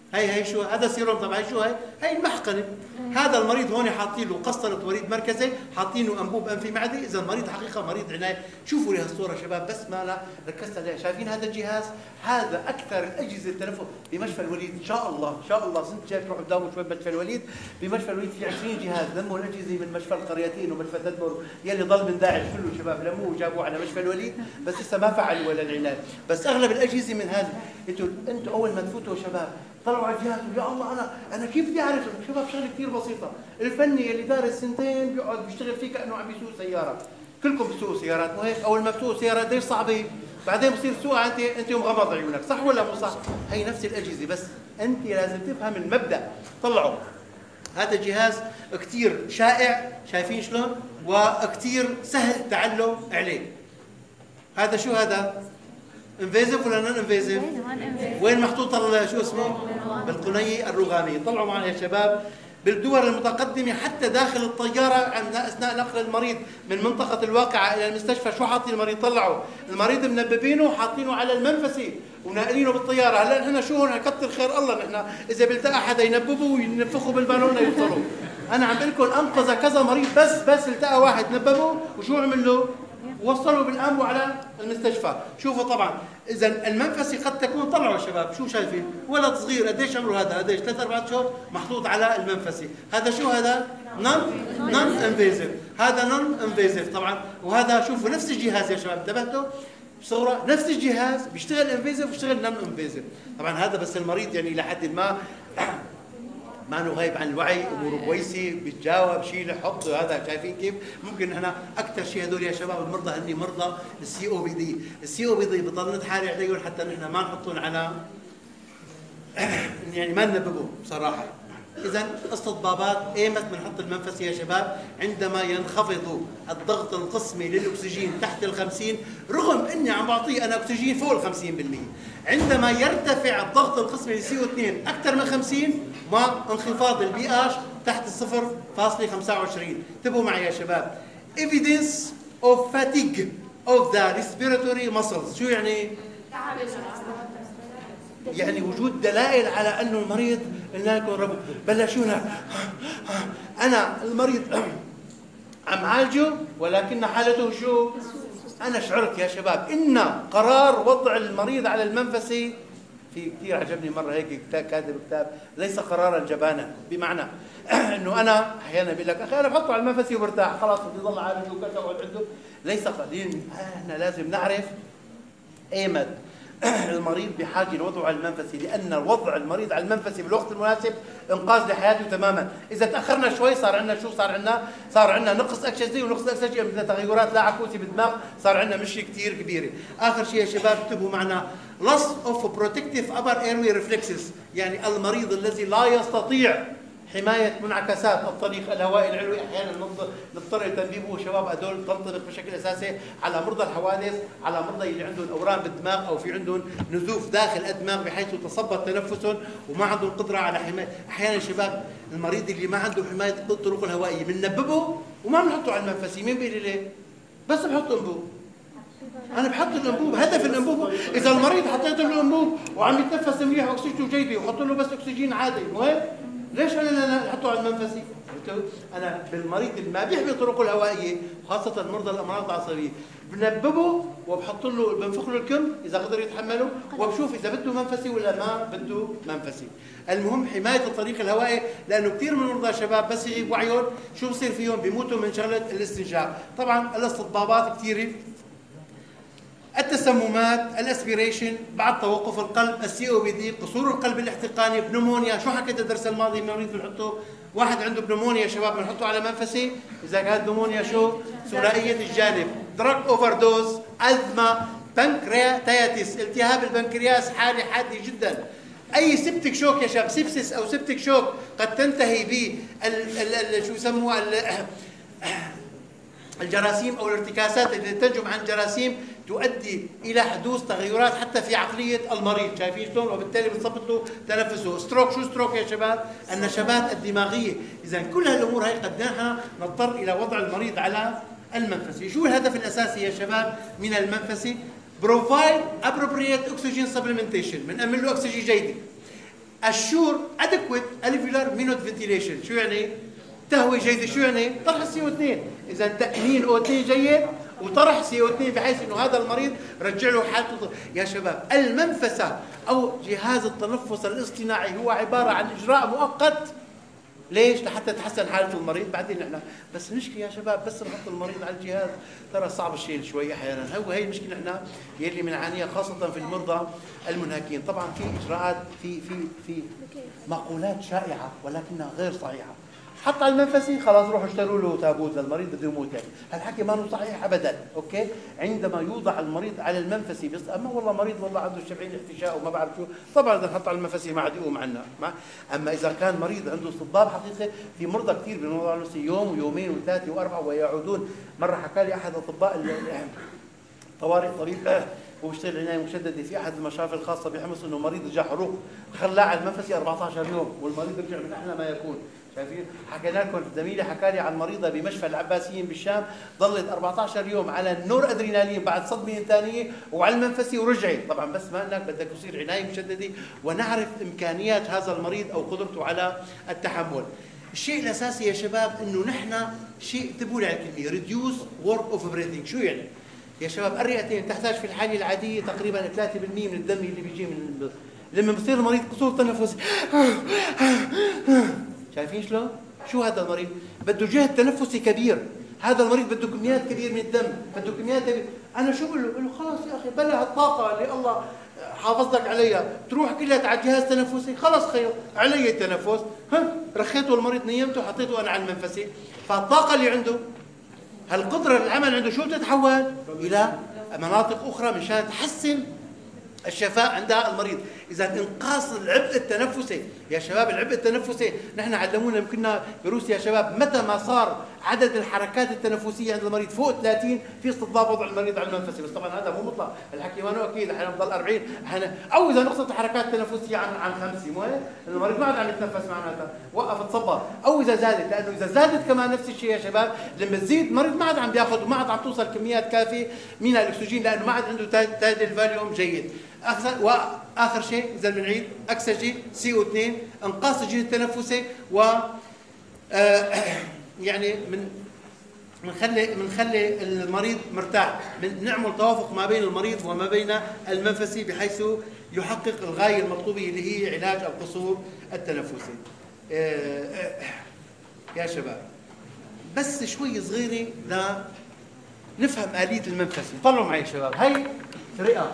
Speaker 1: هي هي شو هذا سيروم طبعا، هي شو هي؟ هي المحقنه. هذا المريض هون حاطين له قسطره وريد مركزي، حاطين له انبوب انفي معدي، اذا المريض حقيقه مريض عنايه. شوفوا لي هالصوره شباب، بس ما لا ركزت عليها، شايفين هذا الجهاز؟ هذا اكثر الاجهزه التنفس بمشفى الوليد ان شاء الله، ان شاء الله سنه جاي تروحوا تداوموا شوي بمشفى الوليد. بمشفى الوليد في عشرين جهاز، لموا الاجهزه من مشفى القريتين ومشفى تدمر يلي ضل من داعش كله شباب، لموه وجابوه على مشفى الوليد، بس لسه ما فعلوا ولا العنايه، بس اغلب الاجهزه من هذه. انتوا انتوا اول ما تفوتوا شباب طلعوا على الجهاز، يا الله انا انا كيف بدي اعرف؟ شباب شغله كثير بسيطه، الفني اللي دارس سنتين بيقعد بيشتغل فيه كانه عم بيسوق سياره، كلكم بتسوقوا سيارات مو هيك؟ اول ما بتسوقوا سياره قديش صعبه، بعدين بصير تسوقها انت انت مغمض عيونك، صح ولا مو صح؟ هي نفس الاجهزه، بس انت لازم تفهم المبدا. طلعوا هذا جهاز كثير شائع، شايفين شلون؟ وكثير سهل التعلم عليه. هذا شو هذا؟ انفيزيف ولا نون انفيزيف؟ وين محطوط شو اسمه؟ بالقنية الرغامية. طلعوا معنا يا شباب بالدول المتقدمة حتى داخل الطيارة أثناء نقل المريض من منطقة الواقعة إلى المستشفى، شو حاطين المريض؟ طلعوا المريض منببينه وحاطينه على المنفسي وناقلينه بالطيارة. هلا نحن شو هون كتر خير الله، نحن إذا بيلتقى حدا ينببه وينفخوا بالبالون ليوصلوا. أنا عم بقول لكم أنقذ كذا مريض، بس بس التقى واحد نببه وشو عمل له؟ وصلوا بالامبو على المستشفى. شوفوا طبعا اذا المنفسي قد تكون، طلعوا يا شباب شو شايفين؟ ولد صغير قديش عمره هذا؟ قديش؟ ثلاث اربع شهور محطوط على المنفسي. هذا شو هذا؟ نون نون انفيزيف. هذا نون انفيزيف طبعا. وهذا شوفوا نفس الجهاز يا شباب، انتبهتوا؟ صورة نفس الجهاز بيشتغل انفيزيف وبيشتغل نون انفيزيف. طبعا هذا بس المريض يعني لحد ما ما انه غايب عن الوعي، اموره كويسه، بيتجاوب، شيله حطه. هذا شايفين كيف؟ ممكن احنا اكثر شيء هذول يا شباب المرضى هني مرضى السي او بي دي، السي او بي دي بضل نتحايل عليهم حتى نحن ما نحطهم على يعني ما ننببهم بصراحه. اذا استطبابات ايمت بنحط المنفسي يا شباب عندما ينخفض الضغط القسمي للاكسجين تحت ال خمسين، رغم اني عم بعطيه انا اكسجين فوق ال خمسين بالمئة. عندما يرتفع الضغط القسمي لسي او اثنين اكثر من خمسين مع انخفاض البي اش تحت صفر فاصلة خمسة وعشرين. انتبهوا معي يا شباب. evidence of fatigue of the respiratory muscles. شو يعني؟ يعني وجود دلائل على انه المريض قلنا لكم رب بلشونا انا المريض عم عالجه ولكن حالته شو؟ انا شعرت يا شباب ان قرار وضع المريض على المنفسي، في كثير عجبني مره هيك كتاب كاتب كتاب ليس قرارا جبانا، بمعنى انه انا احيانا بقول لك اخي انا بحطه على المنفسي وبرتاح خلاص بدي ضل عالجه وكذا واقعد عنده. ليس قديم، احنا لازم نعرف ايمت المريض بحاجه لوضعه على المنفسي، لان وضع المريض على المنفسي بالوقت المناسب انقاذ لحياته تماما. اذا تاخرنا شوي صار عندنا شو؟ صار عندنا صار عندنا نقص اكسجين، ونقص اكسجين مثل تغيرات لا عكوسي بالدماغ، صار عندنا مشكله كثير كبيره. اخر شيء يا شباب انتبهوا معنا loss of protective upper airway reflexes، يعني المريض الذي لا يستطيع حماية منعكسات الطريق الهوائي العلوي، احيانا نضطر لتنبيبه شباب. هدول تنطبق بشكل اساسي على مرضى الحوادث، على مرضى اللي عندهم اورام بالدماغ او في عندهم نزوف داخل الدماغ بحيث تصبت تنفسهم وما عندهم قدره على حمايه. احيانا شباب المريض اللي ما عنده حمايه الطرق الهوائيه بننببه وما بنحطه على المنفسي. مين بيقول لي ليه؟ بس بحط انبوب. انا بحط الانبوب، هدف الانبوب اذا المريض حطيت له الانبوب وعم يتنفس منيح واكسجينه جيده وحط له بس اكسجين عادي، مهم ليش انا نحطه على المنفسي؟ انا بالمريض اللي ما بيحمي طرقه الهوائيه خاصه مرضى الامراض العصبيه بنببه وبحط له بنفخ له الكم اذا قدر يتحمله، وبشوف اذا بده منفسي ولا ما بده منفسي. المهم حمايه الطريق الهوائي، لانه كثير من مرضى الشباب بس يغيب وعيهم شو بصير فيهم؟ بيموتوا من شغله الاستنشاق. طبعا الاستطبابات كثيره، التسممات، الاسبيريشن، بعد توقف القلب، السي او بي دي، قصور القلب الاحتقاني، بنمونيا. شو حكيت الدرس الماضي؟ مريض بنحطه واحد عنده بنمونيا شباب بنحطه على منفسي اذا كانت بنمونيا شو؟ ثنائيه الجانب، دراج اوفر دوز، ازمه، بنكرياتيتس، التهاب البنكرياس حاله حاده جدا. اي سبتك شوك يا شباب، سبسس او سبتك شوك قد تنتهي ب شو يسموها الجراثيم او الارتكاسات اللي تنجم عن جراثيم تؤدي الى حدوث تغيرات حتى في عقليه المريض. شايفين شلون؟ وبالتالي بتثبط له تنفسه. ستروك، شو ستروك يا شباب؟ النشبات الدماغيه. اذا كل هالامور هي قد نحن نضطر الى وضع المريض على المنفسي. شو الهدف الاساسي يا شباب من المنفسي؟ بروفايد ابروبريت اوكسجين سبلمنتيشن، بنأمن له اكسجين جيده. الشور ادكويت الفيولار مينوت فنتيليشن. شو يعني؟ تهوية جيدة. شو يعني؟ طرح السي او اثنين. اذا تأمين او اثنين جيد وطرح سي او اثنين بحيث انه هذا المريض رجع له حالته. يا شباب المنفسه او جهاز التنفس الاصطناعي هو عباره عن اجراء مؤقت. ليش؟ لحتى تحسن حاله المريض. بعدين نحن بس المشكله يا شباب بس نحط المريض على الجهاز ترى صعب الشيء شوي احيانا. هو هي المشكله نحن يلي بنعانيها خاصه في المرضى المنهكين. طبعا في اجراءات في في في مقولات شائعه ولكنها غير صحيحه. حط على المنفسي خلاص روحوا اشتروا له تابوت للمريض بده يموت. يعني هالحكي ما هو صحيح ابدا. اوكي عندما يوضع المريض على المنفسي بس اما والله مريض والله عنده شبعين احتشاء وما بعرف شو طبعا اذا نحط على المنفسي ما عاد يقوم عنا. اما اذا كان مريض عنده صداع حقيقي في مرضى كثير بينوضعوا على المنفسي يوم ويومين وثلاثه واربعه ويعودون. مره حكى لي احد اطباء طوارئ طبيب وبيشتغل عنايه مشدده في احد المشافي الخاصه بحمص انه مريض رجع حروق خلاه على المنفسي أربعة عشر يوم والمريض رجع من احلى ما يكون. شايفين؟ حكينا لكم زميلي حكى لي عن مريضه بمشفى العباسيين بالشام ضلت أربعة عشر يوم على النور ادرينالين بعد صدمه ثانيه وعلى المنفسي ورجعت. طبعا بس ما انك بدك تصير عنايه مشدده ونعرف امكانيات هذا المريض او قدرته على التحمل. الشيء الاساسي يا شباب انه نحن شيء انتبهوا لي على الكلمه ريديوس ورك اوف بريثنج. شو يعني؟ يا شباب الرئتين تحتاج في الحاله العاديه تقريبا ثلاثة بالمئة من الدم اللي بيجي من لما بصير المريض قصور تنفس. شايفين شلون؟ شو هذا المريض؟ بده جهد تنفسي كبير. هذا المريض بده كميات كبيره من الدم، بده كميات كبيرة. انا شو بقول له؟ بقول له خلص يا اخي بلا هالطاقه اللي الله حافظ لك عليها تروح كلها على الجهاز التنفسي. خلص خير علي التنفس. ها رخيته المريض نيمته وحطيته انا على المنفسي. فالطاقه اللي عنده هالقدره العمل عنده شو تتحول الى مناطق اخرى مشان تحسن الشفاء عند المريض. اذا انقاص العبء التنفسي يا شباب العبء التنفسي نحن علمونا يمكننا بروسيا يا شباب متى ما صار عدد الحركات التنفسيه عند المريض فوق ثلاثين في استضافه وضع المريض على المنفسي. بس طبعا هذا مو مطلق الحكي ما هو اكيد احيانا بضل أربعين احيانا او اذا نقصت الحركات التنفسيه عن عن خمسة مو هيك المريض ما عاد عم يتنفس معناتها وقف تصبر. او اذا زادت لانه اذا زادت كمان نفس الشيء يا شباب لما تزيد المريض ما عاد عم بياخذ وما عاد عم توصل كميات كافيه من الاكسجين لانه ما عاد عنده تادي الفاليوم جيد. واخر شيء اذا بنعيد اكسجين سي او اثنين انقاص الجهد التنفسي و يعني من بنخلي بنخلي المريض مرتاح. نعمل توافق ما بين المريض وما بين المنفسي بحيث يحقق الغايه المطلوبه اللي هي علاج القصور التنفسي. يا شباب بس شوي صغيره لنفهم آلية المنفسي. طلعوا معي شباب هي رئه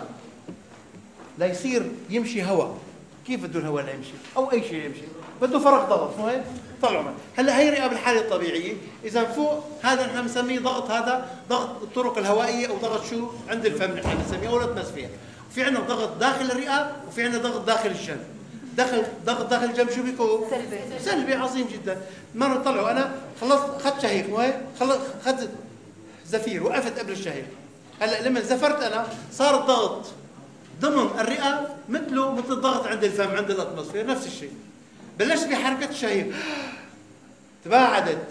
Speaker 1: ليصير يمشي هواء. كيف بده الهواء ليمشي او اي شيء يمشي؟ بده فرق ضغط مو هيك؟ طلعوا معي. هلا هي رئه بالحاله الطبيعيه اذا فوق هذا نحن بنسميه ضغط هذا ضغط الطرق الهوائيه او ضغط شو عند الفم نحن بنسميه او الاتموسفير. وفي عندنا ضغط داخل الرئه وفي عندنا ضغط داخل الجنب. داخل ضغط داخل الجنب شو بيكون؟ سلبي. سلبي عظيم جدا. مره طلعوا انا خلصت اخذت شهيق مو هيك؟ خلص اخذت زفير وقفت قبل الشهيق. هلا لما زفرت انا صار الضغط ضمن الرئه مثله مثل الضغط عند الفم عند الاتموسفير نفس الشيء. بلشت بحركه الشهيق تباعدت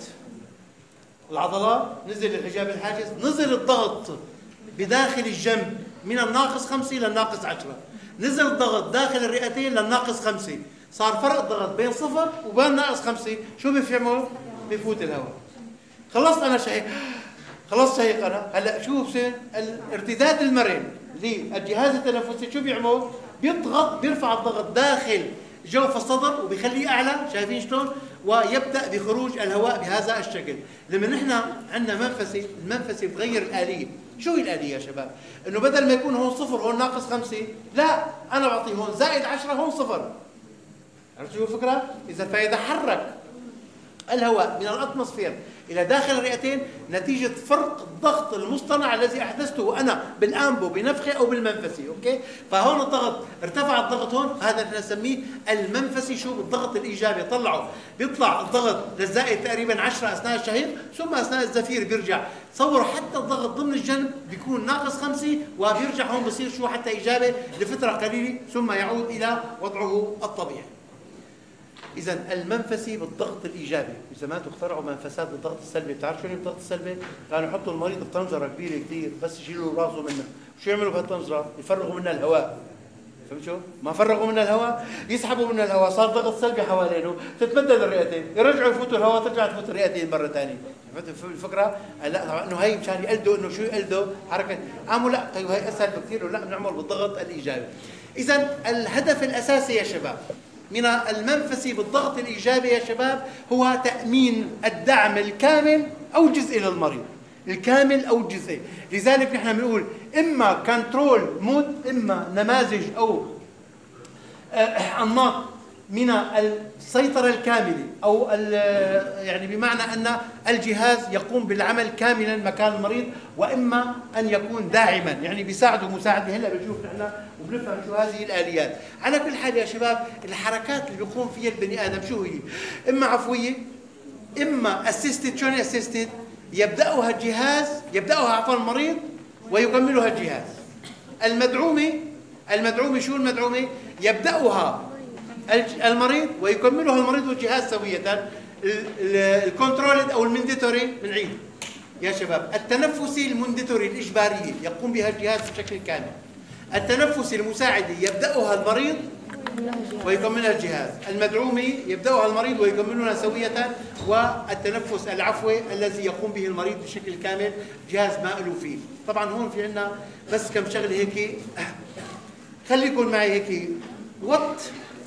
Speaker 1: العضلات نزل الحجاب الحاجز نزل الضغط بداخل الجنب من الناقص خمسة للناقص عشرة. نزل الضغط داخل الرئتين للناقص خمسة. صار فرق الضغط بين صفر وبين ناقص خمسة. شو بيفهموا؟ بفوت الهواء. خلصت انا شهيق خلصت شهيق انا. هلا شو بصير؟ الارتداد المرن للجهاز التنفسي شو بيعمل؟ بيضغط بيرفع الضغط داخل جوف الصدر وبيخليه اعلى. شايفين شلون؟ ويبدا بخروج الهواء بهذا الشكل. لما نحن عندنا منفسي المنفسي بتغير الاليه. شو هي الاليه يا شباب؟ انه بدل ما يكون هون صفر هون ناقص خمسة لا انا بعطيه هون زائد عشرة هون صفر. عرفتوا شو الفكره؟ اذا فاذا حرك الهواء من الاتموسفير الى داخل الرئتين نتيجه فرق الضغط المصطنع الذي احدثته انا بالانبو بنفخه او بالمنفسي. اوكي؟ فهون الضغط ارتفع الضغط هون هذا نحن نسميه المنفسي. شو بالضغط الايجابي طلعوا بيطلع الضغط للزائد تقريبا عشرة اثناء الشهيق ثم اثناء الزفير بيرجع. تصوروا حتى الضغط ضمن الجنب بيكون ناقص خمسة وبيرجع هون بصير شو حتى ايجابي لفتره قليله ثم يعود الى وضعه الطبيعي. إذا المنفسي بالضغط الإيجابي. زمان اخترعوا منفسات بالضغط السلبي. بتعرف شو يعني بالضغط السلبي؟ كانوا يحطوا المريض بطنجرة كبيرة كثير بس يشيلوا راسه منها. شو يعملوا بهالطنجرة؟ يفرغوا منها الهواء. فهمت شو؟ ما فرغوا من الهواء، يسحبوا من الهواء، صار ضغط سلبي حوالينه، تتبدل الرئتين، يرجعوا يفوتوا الهواء، ترجع تفوت الرئتين مره ثانيه. فهمت الفكره؟ لا طبعا انه هي مشان يقلدوا انه شو يقلدوا حركه، قاموا لا طيب هي اسهل بكثير، لا بنعمل بالضغط الايجابي. اذا الهدف الاساسي يا شباب من المنفسي بالضغط الايجابي يا شباب هو تامين الدعم الكامل او الجزئي للمريض. الكامل او الجزئي، لذلك نحن بنقول اما كنترول مود، اما نماذج او انماط من السيطره الكامله او يعني بمعنى ان الجهاز يقوم بالعمل كاملا مكان المريض، واما ان يكون داعما يعني بيساعده مساعده. هلا بنشوف نحن وبنفهم شو هذه الاليات. على كل حال يا شباب الحركات اللي بيقوم فيها البني ادم شو هي؟ اما عفويه، اما اسيستد. شلون اسيستد؟ يبداها الجهاز، يبداها عفوا المريض ويكملها الجهاز. المدعومه، المدعومه شو المدعومه؟ يبداها المريض ويكملها المريض والجهاز سويه. الكنترول او المنديتوري بنعيد يا شباب، التنفسي المنديتوري الاجباريه يقوم بها الجهاز بشكل كامل. التنفسي المساعده يبداها المريض ويكملها الجهاز. المدعومه يبداها المريض ويكملونها سويه. والتنفس العفوي الذي يقوم به المريض بشكل كامل، جهاز ما له فيه. طبعا هون في عندنا بس كم شغله هيك، خليكم معي هيك. وات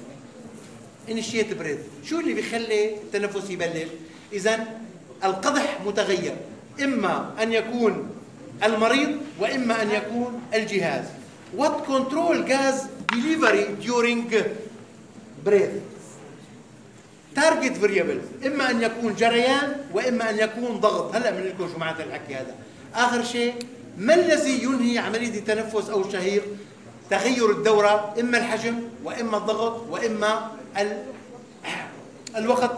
Speaker 1: انيشيت بريث، شو اللي بيخلي التنفس يبلش؟ اذا القدح متغير، اما ان يكون المريض واما ان يكون الجهاز. What control gas delivery during breath؟ target variable، اما ان يكون جريان واما ان يكون ضغط. هلا بنقول لكم شو معنى الحكي هذا. اخر شيء، ما الذي ينهي عمليه التنفس او الشهيق؟ تغير الدوره، اما الحجم واما الضغط واما ال... الوقت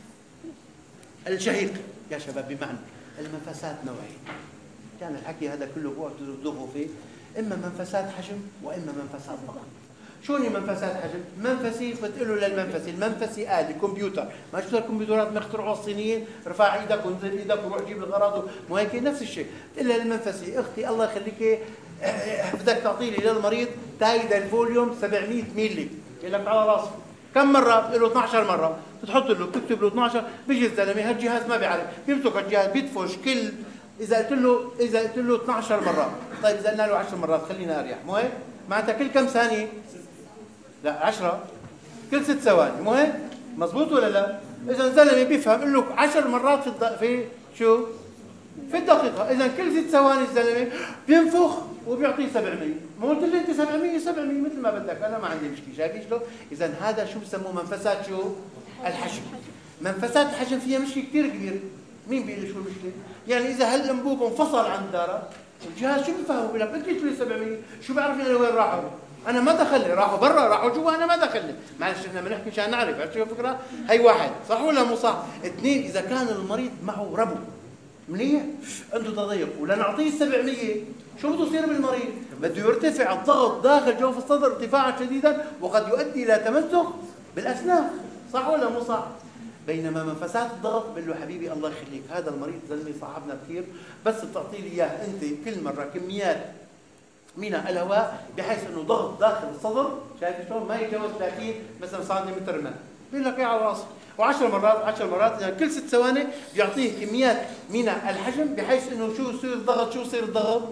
Speaker 1: الشهيق يا شباب. بمعنى المنفسات نوعين، كان الحكي هذا كله بوقت تدوخوا فيه، اما منفسات حجم واما منفسات ضغط. شو هي منفسات حجم؟ منفسي بتقول له للمنفسي، المنفسي آلي كمبيوتر، ما شفتوا الكمبيوترات ما اخترعوها الصينيين؟ ارفع ايدك وانزل ايدك وروح جيب الغراض، مو هيك؟ نفس الشيء، بتقول لها للمنفسي اختي الله يخليكي بدك تعطي لي للمريض تايدا الفوليوم سبعمية ميلي، بقول لك على راسي. كم مره؟ بتقول له اثنعش مره، بتحط له بتكتب له اثنعش، بيجي الزلمه هالجهاز ما بيعرف، بيمسك الجهاز بيدفش كل، اذا قلت له اذا قلت له اثنعش مره، طيب اذا قلنا له عشر مرات خلينا اريح، مو هيك؟ معناتها كل كم ثانيه؟ لا عشرة، كل ست ثواني، مو هيك؟ مضبوط ولا لا؟ اذا الزلمه بيفهم قل له عشر مرات في الد... في شو؟ في الدقيقة، إذا كل ست ثواني الزلمة بينفخ وبيعطيه سبعمية، ما قلت لي أنت سبعمية سبعمية مثل ما بدك، أنا ما عندي مشكلة، شايفين شلون؟ إذا هذا شو بسموه منفسات شو؟ الحجم. منفسات الحجم فيها مشكلة كثير كبيرة، مين بيقول لي شو المشكلة؟ يعني إذا هالأنبوب انفصل عن داره، الجهاز شو بفهمه؟ بيقول لك أنت قلت لي سبعمية، شو بعرف أنا وين راحوا؟ أنا ما دخل لي، راحوا برا، راحوا جوا، أنا ما دخل لي، معلش إحنا بنحكي مشان نعرف، عرفت شو الفكرة؟ هي واحد، صح ولا مو صح؟ اثنين، إذا كان المريض معه ربو منيح، عنده تضيق ولنعطيه السبعمية، شو بده يصير بالمريض؟ بده يرتفع الضغط داخل جوف الصدر ارتفاعا شديدا وقد يؤدي الى تمزق بالاسنان، صح ولا مو صح؟ بينما منفسات الضغط بقول له حبيبي الله يخليك هذا المريض زلمه صاحبنا كثير، بس بتعطي لي اياه انت كل مره كميات من الهواء بحيث انه ضغط داخل الصدر، شايف شلون؟ ما يتجاوز ثلاثين مثلا سنتيمتر ما، بقول لك ايه على راسي، وعشر مرات عشر مرات يعني كل ست ثواني بيعطيه كميات من الحجم بحيث انه شو يصير الضغط، شو يصير الضغط؟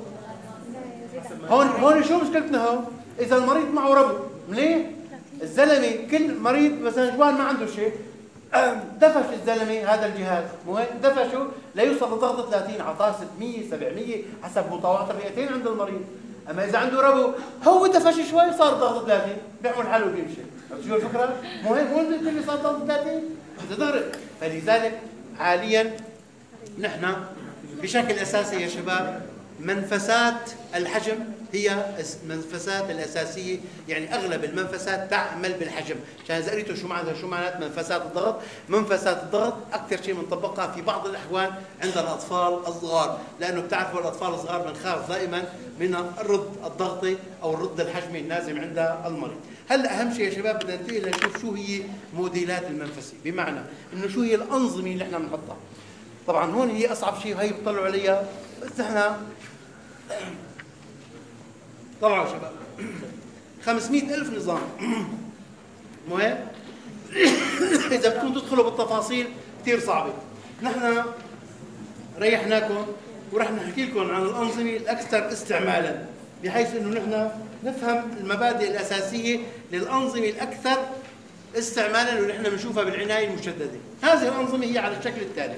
Speaker 1: هون هون شو مشكلتنا هون؟ اذا المريض معه ربو، منيح؟ الزلمه كل مريض مثلا جوان ما عنده شيء، دفش الزلمه هذا الجهاز، مو هيك؟ دفشه ليوصل لضغط ثلاثين، عطاه ستمية سبعمية حسب مطاوعه الرئتين عند المريض. اما اذا عنده ربو هو دفش شوي صار ضغط ثلاثين، بيعمل حاله وبيمشي، عرفت شو الفكره؟ مو هيك؟ مو قلت لي صار ضغط ثلاثين؟ دغري. فلذلك حاليا نحن بشكل اساسي يا شباب منفسات الحجم هي المنفسات الاساسيه، يعني اغلب المنفسات تعمل بالحجم، عشان اذا قريتوا شو معناتها شو معنات منفسات الضغط، منفسات الضغط اكثر شيء بنطبقها في بعض الاحوال عند الاطفال الصغار، لانه بتعرفوا الاطفال الصغار بنخاف دائما من الرد الضغطي او الرد الحجمي النازم عند المريض. هلا اهم شيء يا شباب بدنا ننتقل لنشوف شو هي موديلات المنفسي، بمعنى انه شو هي الانظمه اللي احنا بنحطها. طبعا هون هي اصعب شيء وهي بتطلعوا عليها، بس احنا طلعوا شباب خمسمئة ألف نظام. مهم إذا بدكم تدخلوا بالتفاصيل كثير صعبة. نحن ريحناكم ورح نحكي لكم عن الأنظمة الأكثر استعمالا، بحيث إنه نحن نفهم المبادئ الأساسية للأنظمة الأكثر استعمالا ونحن بنشوفها بالعناية المشددة. هذه الأنظمة هي على الشكل التالي.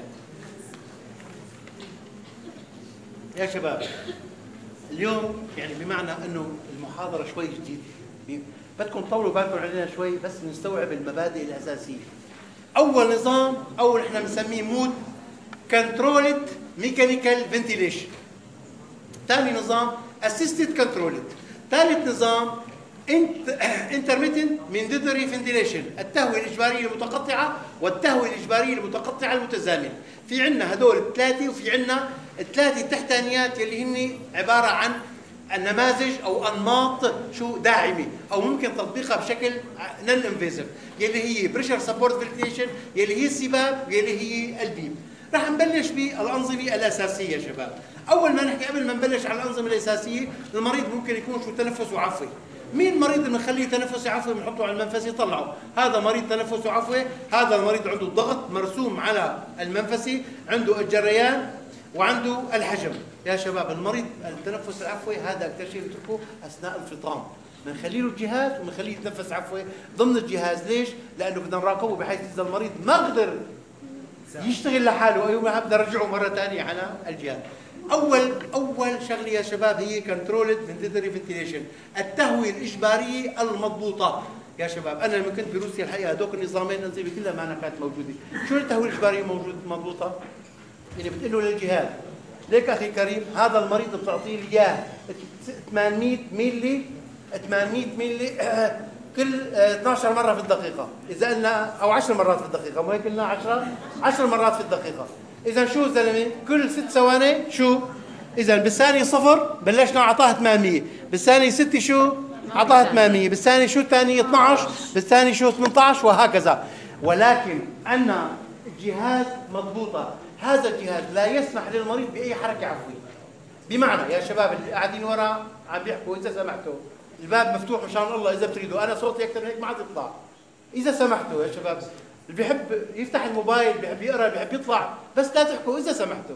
Speaker 1: يا شباب اليوم يعني بمعنى انه المحاضرة شوي جديدة، بدكم تطولوا بالكم علينا شوي بس نستوعب المبادئ الأساسية. أول نظام أول احنا بنسميه مود كنترولد ميكانيكال فنتيليشن. ثاني نظام اسيستد كنترولد. ثالث نظام انترميتنت مانديتوري فنتيليشن، التهوية الإجبارية المتقطعة والتهوية الإجبارية المتقطعة المتزامنة. في عندنا هدول الثلاثة، وفي عندنا الثلاثة التحتانيات يلي هن عبارة عن النماذج أو أنماط شو داعمة، أو ممكن تطبيقها بشكل نون انفيزيف، يلي هي بريشر سبورت فنتيليشن، يلي هي السباب، يلي هي البيم. رح نبلش بالأنظمة الأساسية شباب. أول ما نحكي قبل ما نبلش على الأنظمة الأساسية، المريض ممكن يكون شو تنفسه عفوي. مين مريض اللي بنخليه تنفسي عفوي بنحطه على المنفسي يطلعه؟ هذا مريض تنفسه عفوي، هذا المريض عنده الضغط مرسوم على المنفسي، عنده الجريان وعنده الحجم. يا شباب المريض التنفس العفوي هذا اكثر شيء بنتركه اثناء الفطام، بنخلي له الجهاز وبنخليه يتنفس عفوي ضمن الجهاز. ليش؟ لانه بدنا نراقبه بحيث اذا المريض ما قدر يشتغل لحاله ايوه بدنا نرجعه مره ثانيه على الجهاز. اول اول شغله يا شباب هي كنترولد فنتيليتري فنتيليشن، التهويه الاجباريه المضبوطه. يا شباب انا لما كنت بروسيا الحقيقه هذوك النظامين الانظمه كلها معنا كانت موجوده. شو التهويه الاجباريه موجوده مضبوطه؟ اللي بتقول له للجهاز ليك اخي كريم هذا المريض بتعطيه لي اياه ثمانمئة مللي ثمانمئة مللي كل اثنعش مره في الدقيقه، اذا قلنا او عشر مرات في الدقيقه، مو هيك قلنا عشرة عشر مرات في الدقيقه. اذا شو زلمه كل ست ثواني شو؟ اذا بالثانيه صفر بلشنا اعطاها ثمانمئة، بالثانيه ستة شو؟ اعطاها ثمانمئة، بالثانيه شو الثانيه اثنعش، بالثانيه شو ثمانية عشر وهكذا. ولكن عندنا الجهاز مضبوطه، هذا الجهاز لا يسمح للمريض باي حركه عفويه. بمعنى يا شباب اللي قاعدين ورا عم بيحكوا اذا سمحتوا الباب مفتوح مشان الله اذا بتريدوا، انا صوتي اكثر من هيك ما عاد يطلع. اذا سمحتوا يا شباب اللي بيحب يفتح الموبايل بيحب يقرا بيحب يطلع بس لا تحكوا اذا سمحتوا.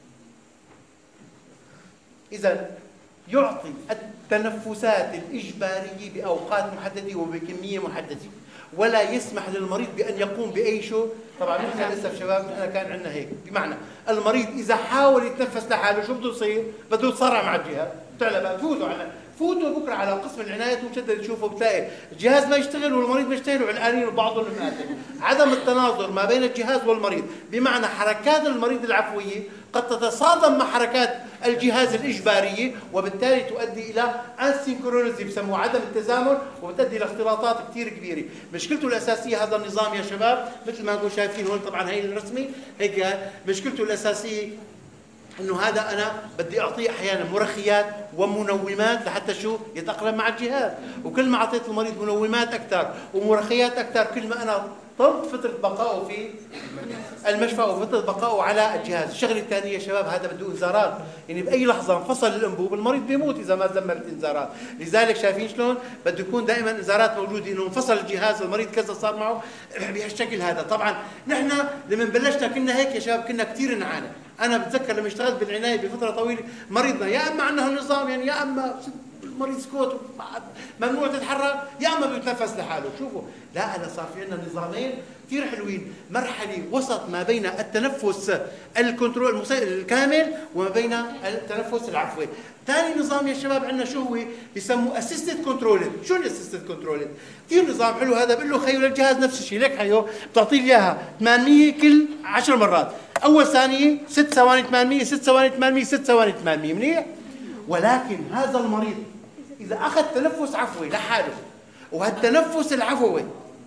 Speaker 1: اذا يعطي التنفسات الاجباريه باوقات محدده وبكميه محدده، ولا يسمح للمريض بان يقوم باي شو. طبعا نحن لسه شباب نحن كان عندنا هيك، بمعنى المريض اذا حاول يتنفس لحاله شو بده يصير؟ بده يتصارع مع الجهاز. بتعلى بقى فوتوا على فوتوا بكره على قسم العنايات المشدده تشوفوا بتلاقي الجهاز ما يشتغل والمريض ما يشتغل وعلقانين وبعضهم مقاتل. عدم التناظر ما بين الجهاز والمريض، بمعنى حركات المريض العفويه قد تتصادم مع حركات الجهاز الاجباريه، وبالتالي تؤدي الى انسينكرونيزم بسموه عدم التزامن، وبتؤدي الى اختلاطات كثير كبيره. مشكلته الاساسيه هذا النظام يا شباب مثل ما انتم شايفين هون، طبعا هي الرسمي هيك مشكلته الاساسيه انه هذا انا بدي اعطيه احيانا مرخيات ومنومات لحتى شو يتاقلم مع الجهاز، وكل ما اعطيت المريض منومات اكثر ومرخيات اكثر كل ما انا طلت فتره بقائه في المشفى وفتره بقائه على الجهاز. الشغله الثانيه يا شباب هذا بده انذارات، يعني باي لحظه انفصل الانبوب المريض بيموت اذا ما زمرت انذارات. لذلك شايفين شلون بده يكون دائما انذارات موجوده انه انفصل الجهاز المريض كذا صار معه بهالشكل هذا. طبعا نحن لما بلشنا كنا هيك يا شباب كنا كثير نعاني. انا بتذكر لما اشتغلت بالعنايه بفتره طويله مريضنا يا اما عندنا هالنظام يعني يا اما المريض سكوت ممنوع تتحرك يا اما بيتنفس لحاله. شوفوا لا انا صار في عندنا نظامين كثير حلوين، مرحله وسط ما بين التنفس الكنترول الكامل وما بين التنفس العفوي. ثاني نظام يا شباب عندنا شو هو؟ بيسموه اسيستد كنترولد. شو الاسيستد كنترولد؟ كثير نظام حلو هذا، بقول له خيو للجهاز نفس الشيء، ليك حيو بتعطيه اياها ثمانمئة كل عشر مرات، اول ثانيه ست ثواني ثمانمئة، ست ثواني ثمانمئة، ست ثواني ثمانمئة، منيح؟ ولكن هذا المريض اذا اخذ تنفس عفوي لحاله وهالتنفس العفوي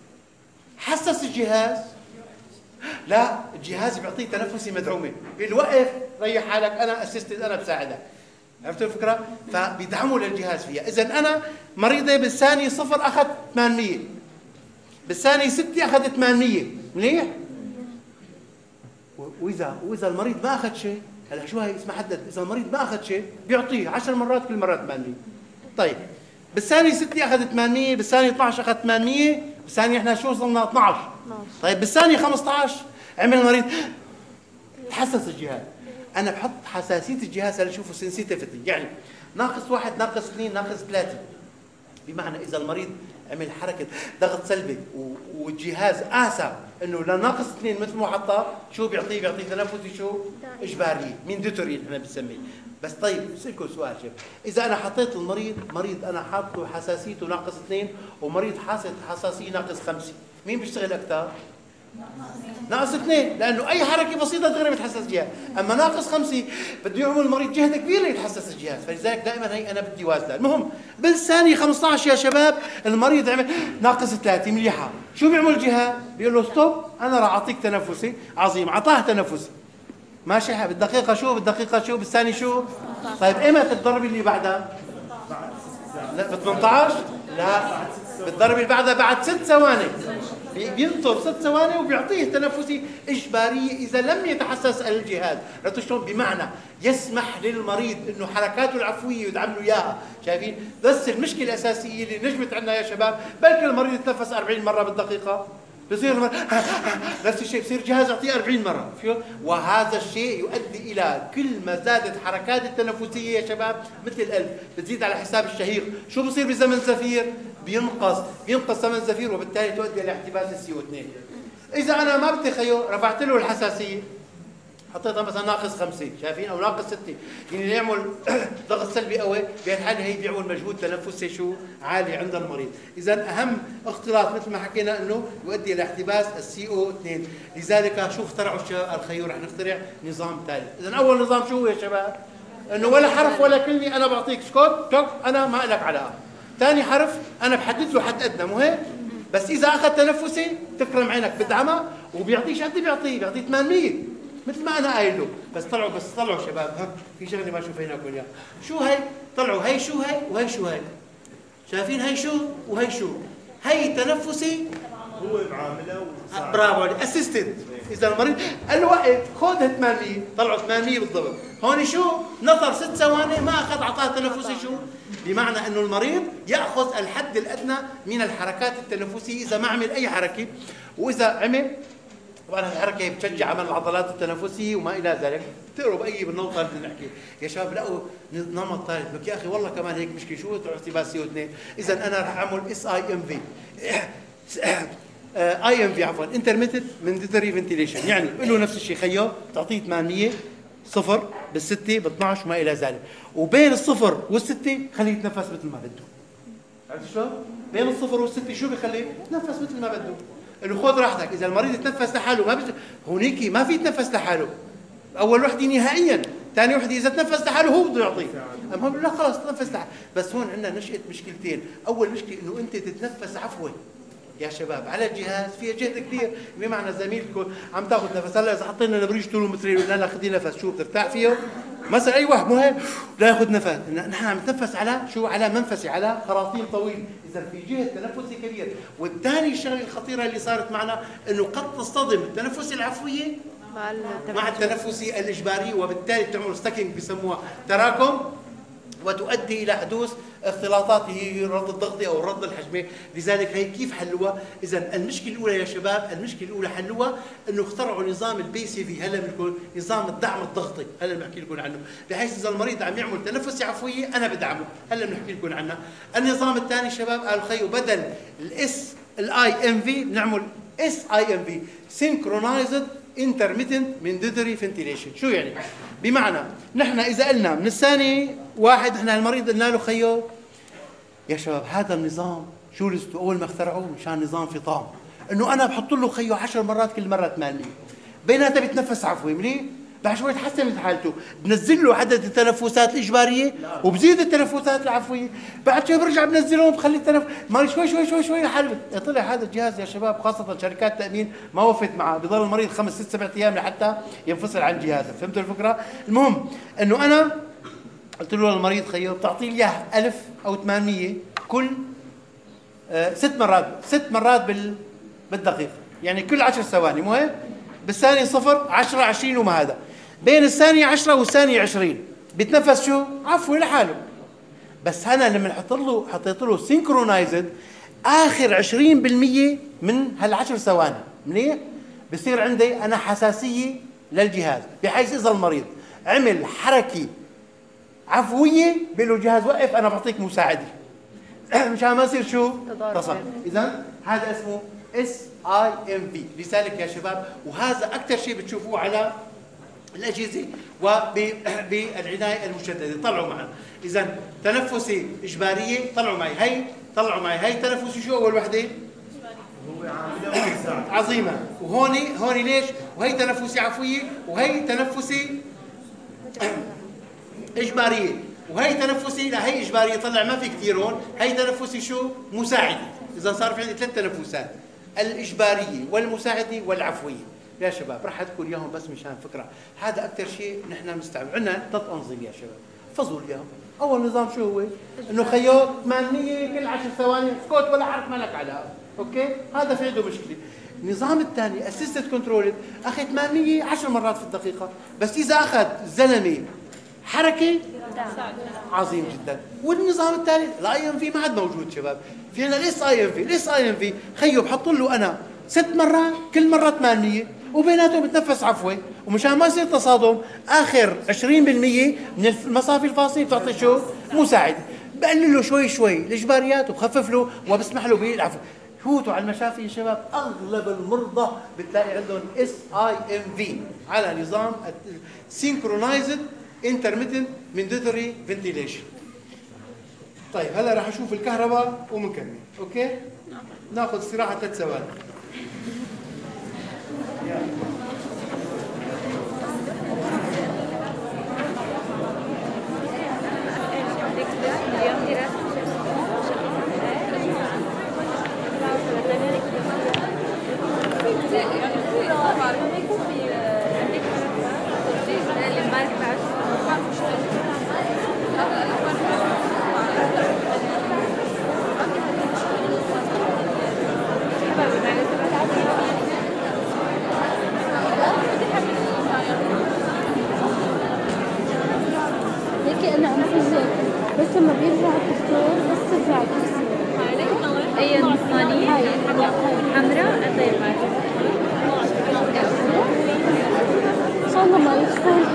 Speaker 1: حسس الجهاز، لا الجهاز بيعطيه تنفسي مدعومه، بالوقف ريح حالك انا اسيستد انا بساعدك. عرفت الفكره؟ فبيدعموا للجهاز فيها. اذا انا مريضه بالثانيه صفر اخذ ثمانمئة، بالثانيه ستة اخذ ثمانمئة، منيح؟ واذا واذا المريض ما اخذ شيء، هلا شو هي اسمها حدد، اذا المريض ما اخذ شيء بيعطيه عشر مرات كل مره ثمانمئة. طيب بالثانية ستة أخذ ثمانمية، بالثانية اثنعش أخذ ثمانمية، بالثانية إحنا شو وصلنا اثنعش. طيب بالثانية خمسطعش عمل المريض تحسس الجهاز. أنا بحط حساسية الجهاز لشوفه سنسيتيفيتي، يعني ناقص واحد ناقص اثنين ناقص ثلاثة. بمعنى إذا المريض عمل حركة ضغط سلبي والجهاز آسى إنه لا ناقص اثنين مثل ما حطها، شو بيعطيه؟ بيعطيه تنفسي شو؟ إجباري، مانداتوري إحنا بنسميه. بس طيب بسألكم سؤال شيخ، إذا أنا حطيت المريض مريض أنا حاطه حساسيته ناقص اثنين ومريض حاسة حساسية ناقص خمسة، مين بيشتغل أكثر؟ ناقص اثنين، لأنه أي حركة بسيطة دغري بتحسس الجهاز، أما ناقص خمسة بده يعمل المريض جهد كبير ليتحسس الجهاز، فلذلك دائما هي أنا بدي وازنها. المهم بالثانية خمسطعش يا شباب المريض عمل ناقص ثلاثة، مليحة، شو بيعمل الجهاز؟ بيقول له ستوب، أنا راح أعطيك تنفسي، عظيم، أعطاه تنفسي. ماشي بالدقيقة شو؟ بالدقيقة شو؟ بالثانية شو؟ طيب إمتى الضربة اللي بعدها؟ لا ب ثمانطعش؟ لا بالضربة اللي بعدها بعد ست ثواني. بينطر ست ثواني وبيعطيه تنفسي إجبارية إذا لم يتحسس الجهاز. عرفتوا شلون؟ بمعنى يسمح للمريض إنه حركاته العفوية يدعم له إياها، شايفين؟ بس المشكلة الأساسية اللي نجمت عندنا يا شباب، بلكي المريض يتنفس أربعين مرة بالدقيقة، بصير نفس الشيء، بصير الجهاز يعطيه أربعين مرة، شو؟ وهذا الشيء يؤدي إلى كل ما زادت حركات التنفسية يا شباب مثل القلب بتزيد على حساب الشهيق، شو بصير بزمن زفير؟ بينقص، بينقص زمن زفير وبالتالي تؤدي إلى احتباس السي او اثنين. إذا أنا ما بدي خيو رفعت له الحساسية حطيتها مثلا ناقص خمسة، شايفين؟ أو ناقص ستة، يعني يعمل ضغط سلبي قوي، بهالحالة هي بيعمل مجهود تنفسي شو؟ عالي عند المريض. إذا أهم اختلاط مثل ما حكينا إنه يؤدي إلى احتباس السي او اثنين، لذلك شو اخترعوا الخيو؟ رح نخترع نظام ثالث. إذا أول نظام شو هو يا شباب؟ إنه ولا حرف ولا كلمة أنا بعطيك سكوت توك، أنا ما إلك علاقة. ثاني حرف أنا بحدد له حد أدنى، مو هيك؟ بس إذا أخذ تنفسي تكرم عينك بدعمها وبيعطيش قد بيعطيه، بيعطيه ثمانمية مثل ما انا قايل له. بس طلعوا بس طلعوا شباب، ها في شغله ما شوفيناكم اياها، شو هي؟ طلعوا هي شو هي وهي شو هي، شايفين؟ هي شو وهي شو؟ هي تنفسي
Speaker 2: هو معامله
Speaker 1: وساعد. برافو عليك، اسيستنت. اذا المريض قال له وقف خذ ثمانمية، طلعوا ثمانمية بالضبط. هون شو؟ نطر ست ثواني ما اخذ اعطاه تنفسي شو؟ بمعنى انه المريض ياخذ الحد الادنى من الحركات التنفسيه اذا ما عمل اي حركه، واذا عمل طبعا الحركه بتشجع عمل العضلات التنفسيه وما الى ذلك. بتقروا باي بالنقطه اللي بدنا نحكي يا شباب، لقوا نمط ثالث، بك يا اخي والله كمان هيك مشكله، شو احتباس سي او اثنين؟ اذا انا رح اعمل اس اي ام في اي ام في عفوا انترميتد مانداتوري فنتيليشن، يعني له نفس الشيء خيو تعطيه ثمانمية صفر بالستة ب اثنعش وما الى ذلك، وبين الصفر والستة خليه يتنفس مثل ما بده. عرفت شلون؟ بين الصفر والستة شو بخليه؟ يتنفس مثل ما بده. انه خذ راحتك، اذا المريض يتنفس لحاله ما بت... هونيك ما في يتنفس لحاله، اول وحده نهائيا، ثاني وحده اذا تنفس لحاله هو بده يعطيه، اما هو لا خلص تنفس لحاله. بس هون عندنا نشأت مشكلتين، اول مشكله انه انت تتنفس عفوي يا شباب على الجهاز فيها جهد كثير، بمعنى زميلكم عم تاخذ نفس، هلا اذا حطينا نبريج طوله مترين وقلنا لها خذي نفس، شو بترتاح فيه؟ مثلا اي واحد مو هيك لا ياخذ نفس، نحن عم نتنفس على شو؟ على منفسي، على خراطيم طويل، اذا في جهد تنفسي كبير. والثاني الشغله الخطيره اللي صارت معنا انه قد تصطدم التنفسي العفويه مع التنفسي الاجباري، وبالتالي تعمل ستاكينج بسموها تراكم، وتؤدي الى حدوث اختلاطات هي الرد الضغطي او الرد الحجمي. لذلك هي كيف حلوها؟ اذا المشكله الاولى يا شباب، المشكله الاولى حلوها انه اخترعوا نظام البي سي في، هلا بنقول نظام الدعم الضغطي، هلا بنحكي لكم عنه، بحيث اذا المريض عم يعمل تنفسي عفويه انا بدعمه، هلا بنحكي لكم عنه. النظام الثاني شباب قالوا خيو بدل الاس الاي ام في بنعمل اس اي ام في سينكرونايزد انترميتنت مانداتوري فنتيليشن. شو يعني؟ بمعنى نحن اذا قلنا من الثاني واحد احنا المريض قلنا له خيو يا شباب هذا النظام شو لسته اول ما اخترعوه مشان نظام فطام، انه انا بحط له خيو عشر مرات كل مره ثمانية، بيناتها بيتنفس عفوي منيح، بعد شوي تحسنت حالته، بنزل له عدد التنفسات الاجباريه وبزيد التنفسات العفويه، بعد شوي برجع بنزلهم بخلي التنفس مالي شوي شوي شوي شوي لحاله. طلع هذا الجهاز يا شباب خاصه شركات التامين ما وفت معه، بضل المريض خمس ست سبع ايام لحتى ينفصل عن جهازه. فهمتوا الفكره؟ المهم انه انا قلت له للمريض خيو بتعطيه اياه ألف او ثمانمية كل آه ست مرات، ست مرات بال بالدقيقه، يعني كل عشر ثواني، مو هيك؟ بالثانيه صفر عشرة عشرين وما هذا، بين الثانيه عشرة والثانيه عشرين بيتنفس شو؟ عفوي لحاله. بس انا لما حط له حطيت له سينكرونايزد اخر عشرين بالمية من هالعشر ثواني منيح، بصير عندي انا حساسيه للجهاز، بحيث اذا المريض عمل حركه عفويه بقول له الجهاز وقف انا بعطيك مساعده مشان ما يصير شو تصرف. اذا هذا اسمه اس اي ام في لذلك يا شباب، وهذا اكثر شيء بتشوفوه على الاجهزه وبالعنايه المشدده. طلعوا معنا اذا تنفسي اجباريه، طلعوا معي هي، طلعوا معي هي تنفسي شو اول وحده؟ عظيمه. وهوني هوني ليش؟ وهي تنفسي عفويه، وهي تنفسي اجباريه، وهي تنفسي لا هي اجباريه طلع ما في كثير هون، هي تنفسي شو؟ مساعده. اذا صار في عندي ثلاث تنفسات، الاجباريه والمساعده والعفويه. يا شباب راح اذكر اياهم بس مشان فكره، هذا اكثر شيء نحن بنستعمل. عندنا ثلاث انظمه يا شباب، احفظوا لي اياهم. اول نظام شو هو؟ انه خيوط ثمانمية كل عشر ثواني اسكت ولا حرف ما لك علاقه، اوكي؟ هذا في عنده مشكله. النظام الثاني اسيستد كنترولد، اخذ ثمانمية عشر مرات في الدقيقه، بس اذا اخذ زلمه حركه عظيم جدا. والنظام الثالث الاي ام في ما عاد موجود شباب، في عندنا الاس اي ام في، الاس اي ام في خيو بحط له انا ست مرات كل مره ثمانمية وبيناتهم بتنفس عفوي، ومشان ما يصير تصادم اخر عشرين بالمية من المصافي الفاصله بتعطي شو؟ مساعد. بقلل له شوي شوي الاجباريات وبخفف له وبسمح له بالعفو. فوتوا على المشافي يا شباب، اغلب المرضى بتلاقي عندهم اس اي ام في على نظام سينكرونايزد انترميتنت مانداتوري فنتيليشن. طيب هلا راح اشوف الكهرباء ومنكمل، اوكي؟ ناخذ استراحه ثلاث ثواني.
Speaker 2: بس لما بيرجع الدكتور بس ترجع اي نصانية حمراء طيب ان شاء الله ما يدخل.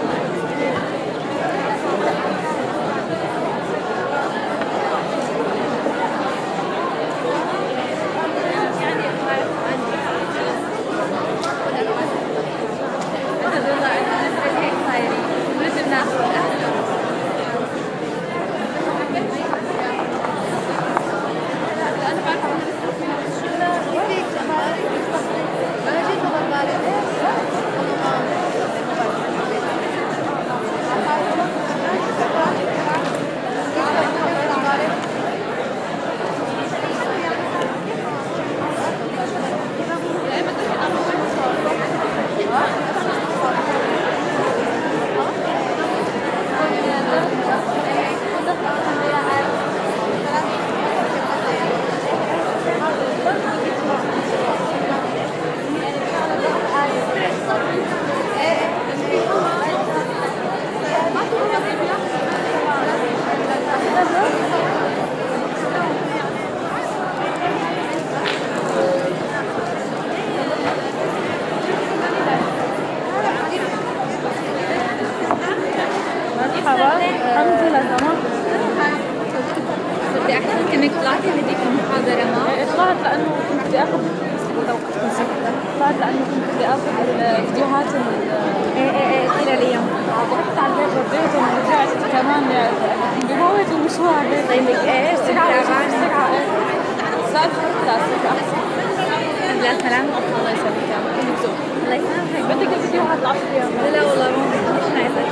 Speaker 2: الحمد لله تمام.
Speaker 3: بدي احكي لك انك طلعتي هذيك المحاضره ما؟
Speaker 2: طلعت لانه كنت بدي اخذ طلعت لانه كنت بدي اخذ الفيديوهات
Speaker 3: ايه ايه ايه قليله اليوم.
Speaker 2: رحت على البيت رديتهم ورجعت كمان بموت المشوار.
Speaker 3: طيب ايه
Speaker 2: سرعه سرعه ايه صار خلاص احسن.
Speaker 3: لا سلامتك.
Speaker 2: الله يسلمك.
Speaker 3: الله يسامحك.
Speaker 2: بدك الفيديوهات العصريه؟
Speaker 3: لا لا والله مو مش عايزه.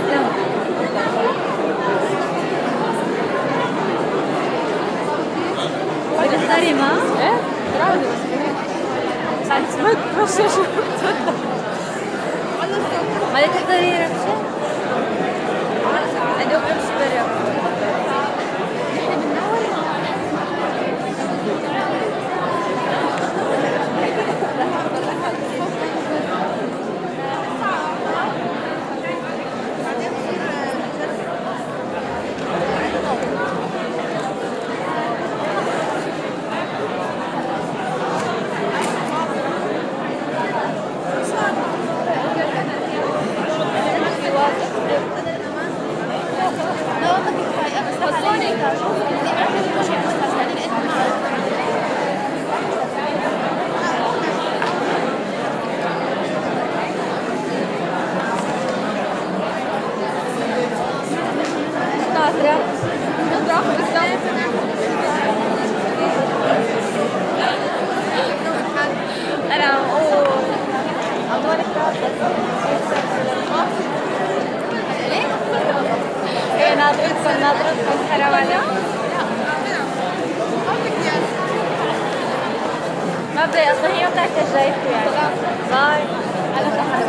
Speaker 3: بدك تختاري ما؟
Speaker 2: ايه راضي بس سمعت رشة شو
Speaker 3: بدك تحضري رشة؟ أدوب أمشي برا. نحن بننور
Speaker 2: حرام عليك. ما بدي اصلا هي وقعت جايته يعني. باي. على خير.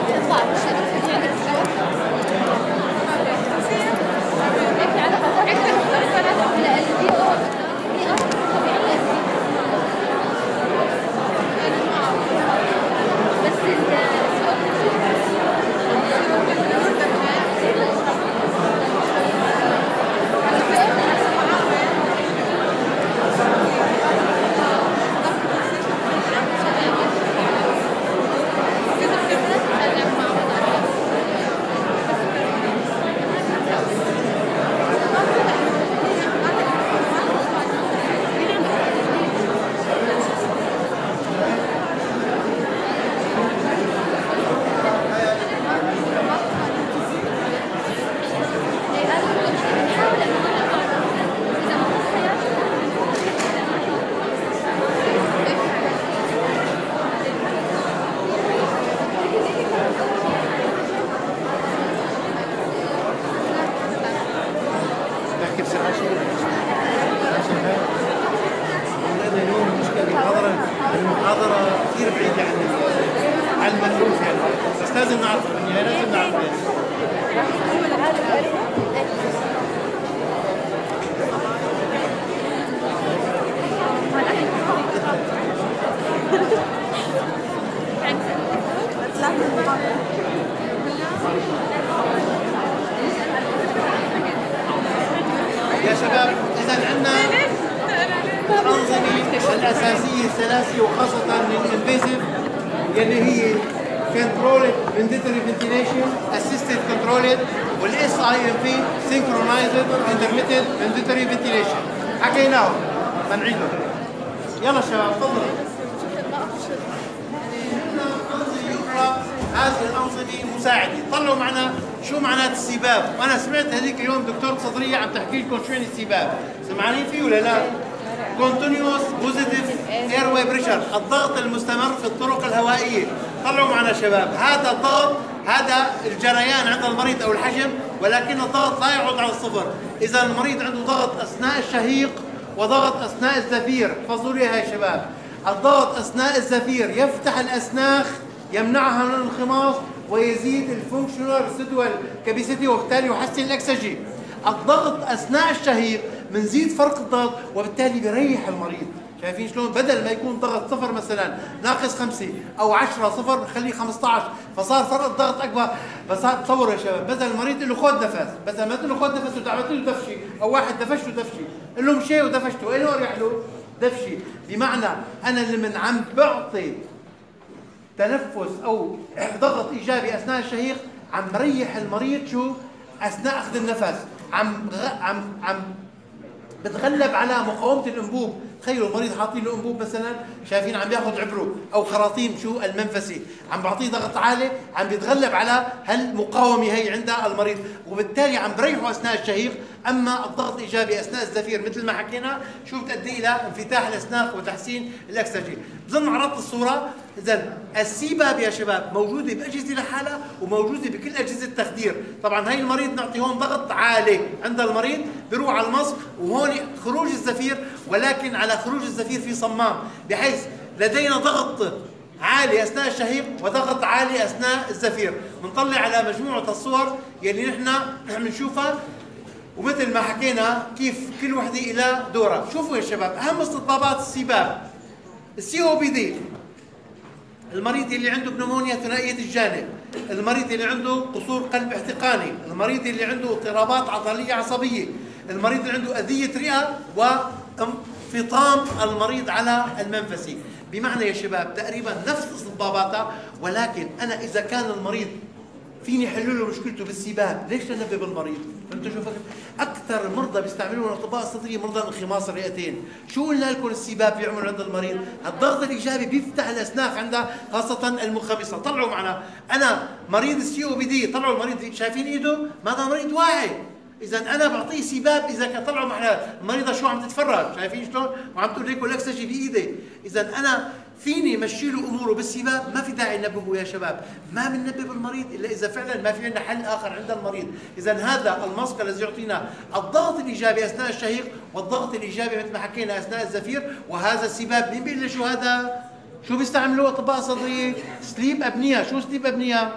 Speaker 1: المحاضرة كثير بعيدة عن عن المألوف يعني، بس لازم نعرف يعني لازم نعرف يا شباب. إذا عندنا الأنظمة الأساسية الثلاثة وخاصة الانفيزيف يلي هي controlled mandatory ventilation, assisted controlled والاس اي ام في synchronized intermittent mandatory ventilation. حكيناه ما نعيده. يلا شباب تفضلوا. هذه الأنظمة مساعدة. طلعوا معنا شو معنات السباب. وأنا سمعت هذيك اليوم دكتورة صدرية عم تحكي لكم شو يعني السباب. سمعانين فيه ولا لا؟ Continuous positive airway pressure، الضغط المستمر في الطرق الهوائية. طلعوا معنا شباب. هذا الضغط هذا الجريان عند المريض أو الحجم، ولكن الضغط لا يعود على الصفر. إذا المريض عنده ضغط أثناء الشهيق وضغط أثناء الزفير. احفظوا لي هاي شباب. الضغط أثناء الزفير يفتح الأسناخ يمنعها من الانخماص ويزيد الفونكشنال ريسيدوال كاباسيتي وبالتالي يحسن الاكسجين. الضغط اثناء الشهيق بنزيد فرق الضغط وبالتالي بيريح المريض. شايفين شلون؟ بدل ما يكون ضغط صفر مثلا ناقص خمسة او عشرة صفر بنخليه خمسة عشر فصار فرق الضغط اكبر. بس تصوروا يا شباب، بدل المريض له خذ نفس، بدل ما تقول له خذ نفس وتعمل له دفشي او واحد دفشته دفشي، قال له مشي ودفشته، ايه اللي اريح له؟ دفشي. بمعنى انا لما عم بعطي تنفس او ضغط ايجابي اثناء الشهيق عم بريح المريض شو؟ اثناء اخذ النفس عم غ... عم عم بتغلب على مقاومه الانبوب. تخيلوا المريض حاطين له انبوب مثلا، شايفين عم ياخذ عبره او خراطيم شو المنفسي، عم بعطيه ضغط عالي، عم بيتغلب على هالمقاومه هي عند المريض، وبالتالي عم بريحه اثناء الشهيق. اما الضغط ايجابي اثناء الزفير مثل ما حكينا شو بتؤدي الى انفتاح الاسناخ وتحسين الاكسجين. بظن عرضت الصوره. اذا السيباب يا شباب موجوده باجهزه لحالها وموجوده بكل اجهزه التخدير. طبعا هي المريض نعطي هون ضغط عالي عند المريض بيروح على المصق، وهون خروج الزفير، ولكن على خروج الزفير في صمام بحيث لدينا ضغط عالي اثناء الشهيق وضغط عالي اثناء الزفير. بنطلع على مجموعه الصور يلي نحن بنشوفها، ومثل ما حكينا كيف كل وحده إلى دورها. شوفوا يا شباب اهم استطابات السباب. السي او بي دي، المريض اللي عنده بنمونيا ثنائيه الجانب، المريض اللي عنده قصور قلب احتقاني، المريض اللي عنده اضطرابات عضليه عصبيه، المريض اللي عنده اذيه رئه وانفطام المريض على المنفسي. بمعنى يا شباب تقريبا نفس استطاباتها، ولكن انا اذا كان المريض فيني حل له مشكلته بالسباب، ليش تنبه بالمريض؟ فهمتوا شو فكرة؟ اكثر المرضى بيستعملون الاطباء الصدريه مرضى انخماص الرئتين. شو قلنا لكم السباب بيعمل عند المريض؟ الضغط الايجابي بيفتح الاسناخ عندها خاصه المنخمصه. طلعوا معنا انا مريض السي او بي دي، طلعوا المريض شايفين ايده؟ ماذا مريض واعي. اذا انا بعطيه سباب. اذا كان طلعوا معنا المريضه شو عم تتفرج، شايفين شلون؟ وعم تقول لكم الاكسجين بايدي. اذا انا فيني مشي له اموره بالسباب، ما في داعي ننبهه يا شباب. ما بننبه المريض الا اذا فعلا ما في عندنا حل اخر عند المريض. اذا هذا الماسك الذي يعطينا الضغط الايجابي اثناء الشهيق والضغط الايجابي مثل ما حكينا اثناء الزفير، وهذا السباب مين بيقول لي شو هذا؟ شو بيستعملوه اطباء صدريه؟ سليب ابنيه. شو سليب ابنيه؟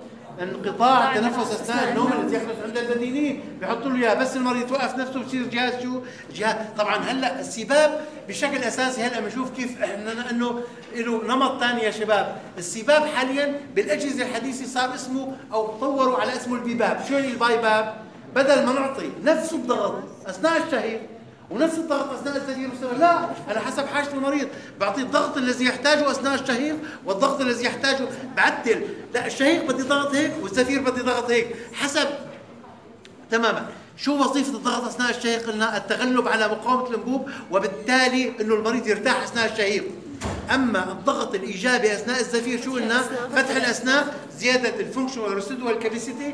Speaker 1: انقطاع التنفس اثناء النوم الذي يحدث عند البدينين، بيحطوا له اياه بس المريض يوقف نفسه بصير جهاز شو؟ جهاز. طبعا هلا السباب بشكل اساسي هلا بنشوف كيف احنا انه له نمط ثاني يا شباب. السباب حاليا بالاجهزه الحديثه صار اسمه او طوروا على اسمه البيباب. شو يعني البايباب؟ بدل ما نعطي نفس الضغط اثناء الشهيق ونفس الضغط اثناء الزفير والسمر، لا، انا حسب حاجه المريض بعطيه الضغط الذي يحتاجه اثناء الشهيق والضغط الذي يحتاجه بعدل. لا، الشهيق بدي ضغط هيك والزفير بدي ضغط هيك حسب تماما. شو وظيفه الضغط اثناء الشهيق؟ قلنا التغلب على مقاومه الانبوب وبالتالي انه المريض يرتاح اثناء الشهيق. اما الضغط الايجابي اثناء الزفير شو قلنا؟ فتح الاسنان، زياده الفونكشنال ريسيدوال كاباسيتي،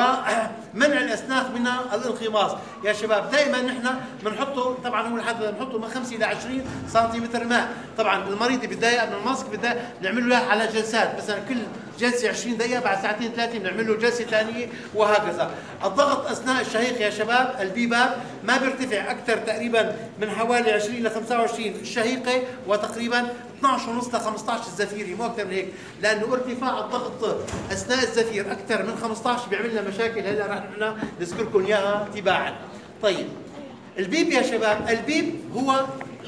Speaker 1: ومنع الاسنان من الانخماص. يا شباب دائما نحن بنحطه، طبعا هو لحد بنحطه من خمسة الى عشرين سنتيمتر ماء. طبعا المريض بتضايق من الماسك بده نعمل له اياها على جلسات، مثلا كل جلسه عشرين دقيقه، بعد ساعتين ثلاثه بنعمل له جلسه ثانيه وهكذا. الضغط اثناء الشهيق يا شباب البيباب ما بيرتفع اكثر تقريبا من حوالي عشرين ل خمسة وعشرين الشهيقه، وتقريبا اثنعش ونص ل خمسة عشر الزفيري، مو اكثر من هيك، لانه ارتفاع الضغط اثناء الزفير اكثر من خمسة عشر بيعمل لنا مشاكل هلا راح نحن نذكركم اياها تباعا. طيب البيب يا شباب، البيب هو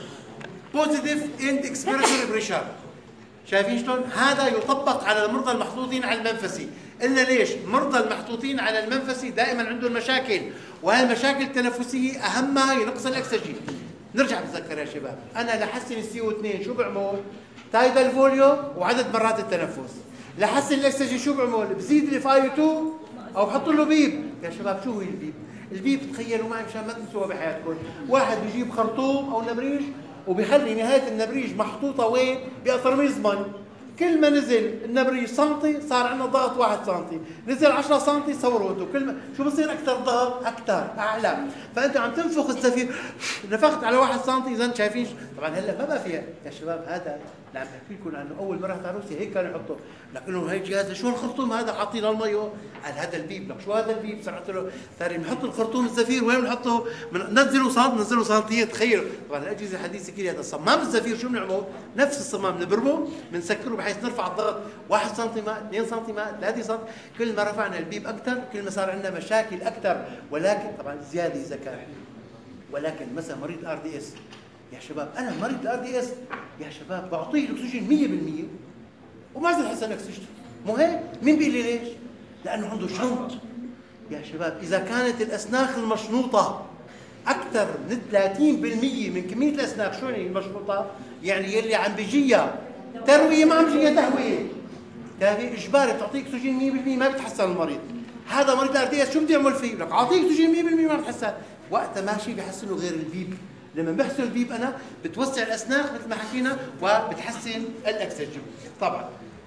Speaker 1: بوزيتيف اند اكسبيراتوري بريشر. شايفين شلون؟ هذا يطبق على المرضى المحطوطين على المنفسي. قلنا ليش؟ مرضى المحطوطين على المنفسي دائما عندهم مشاكل، وهالمشاكل التنفسيه اهمها هي نقص الاكسجين. نرجع نتذكر يا شباب، انا لحسن السي او اثنين شو بعمل؟ تايدال فوليوم وعدد مرات التنفس. لحسن الاكسجين شو بعمل؟ بزيد الاف اي اثنين او بحط له بيب. يا شباب شو هو البيب؟ البيب تخيلوا معي مشان ما تنسوها بحياتكم، واحد بيجيب خرطوم او نبريج وبيخلي نهايه النبريج محطوطه وين؟ بقطرميز مي. كل ما نزل النبريج سنتي صار عندنا ضغط واحد سنتي، نزل عشرة سنتي صوروا انتم كل ما شو بصير اكثر ضغط؟ اكثر اعلى. فانت عم تنفخ الزفير، نفخت على واحد سنتي، اذا شايفين طبعا هلا ما بقى فيها يا شباب. هذا اللي عم بحكي لكم عنه اول مره على روسيا هيك كانوا يحطوا، لكن لهم هي جهاز شو الخرطوم هذا حاطين المي؟ قال هذا البيب. لك شو هذا البيب؟ سمعت له ترى بنحط الخرطوم الزفير وين بنحطه؟ ننزله سنت ننزله سنتيين. تخيل طبعا الاجهزه الحديثه كل هذا صمام الزفير شو بنعمل؟ نفس الصمام بنبرمه بنسكره بحيث نرفع الضغط واحد سنتي ماء، اثنين سنتي ماء، ثلاثة سنتي. كل ما رفعنا البيب اكثر كل ما صار عندنا مشاكل اكثر، ولكن طبعا زياده اذا كان. ولكن مثلا مريض الار دي اس يا شباب، انا مريض الار دي اس يا شباب بعطيه الاكسجين مية بالمية وما زال حسن اكسجين. مو هيك؟ مين بيقول لي ليش؟ لانه عنده شنط يا شباب. اذا كانت الاسناخ المشنوطه اكثر من ثلاثين بالمية من كميه الاسناخ، شو يعني المشنوطه؟ يعني يلي عم بيجيها ترويه ما عم بيجيها تهويه، تهويه اجباري بتعطيك اكسجين مية بالمية ما بتحسن المريض. هذا مريض ار دي اس شو بدي اعمل فيه؟ لك اعطيه اكسجين مية بالمية ما بتحسن. وقتها ماشي بيحسنه غير البيب. لما بحسن البيب انا بتوسع الاسناخ مثل ما حكينا وبتحسن الاكسجين. طبعا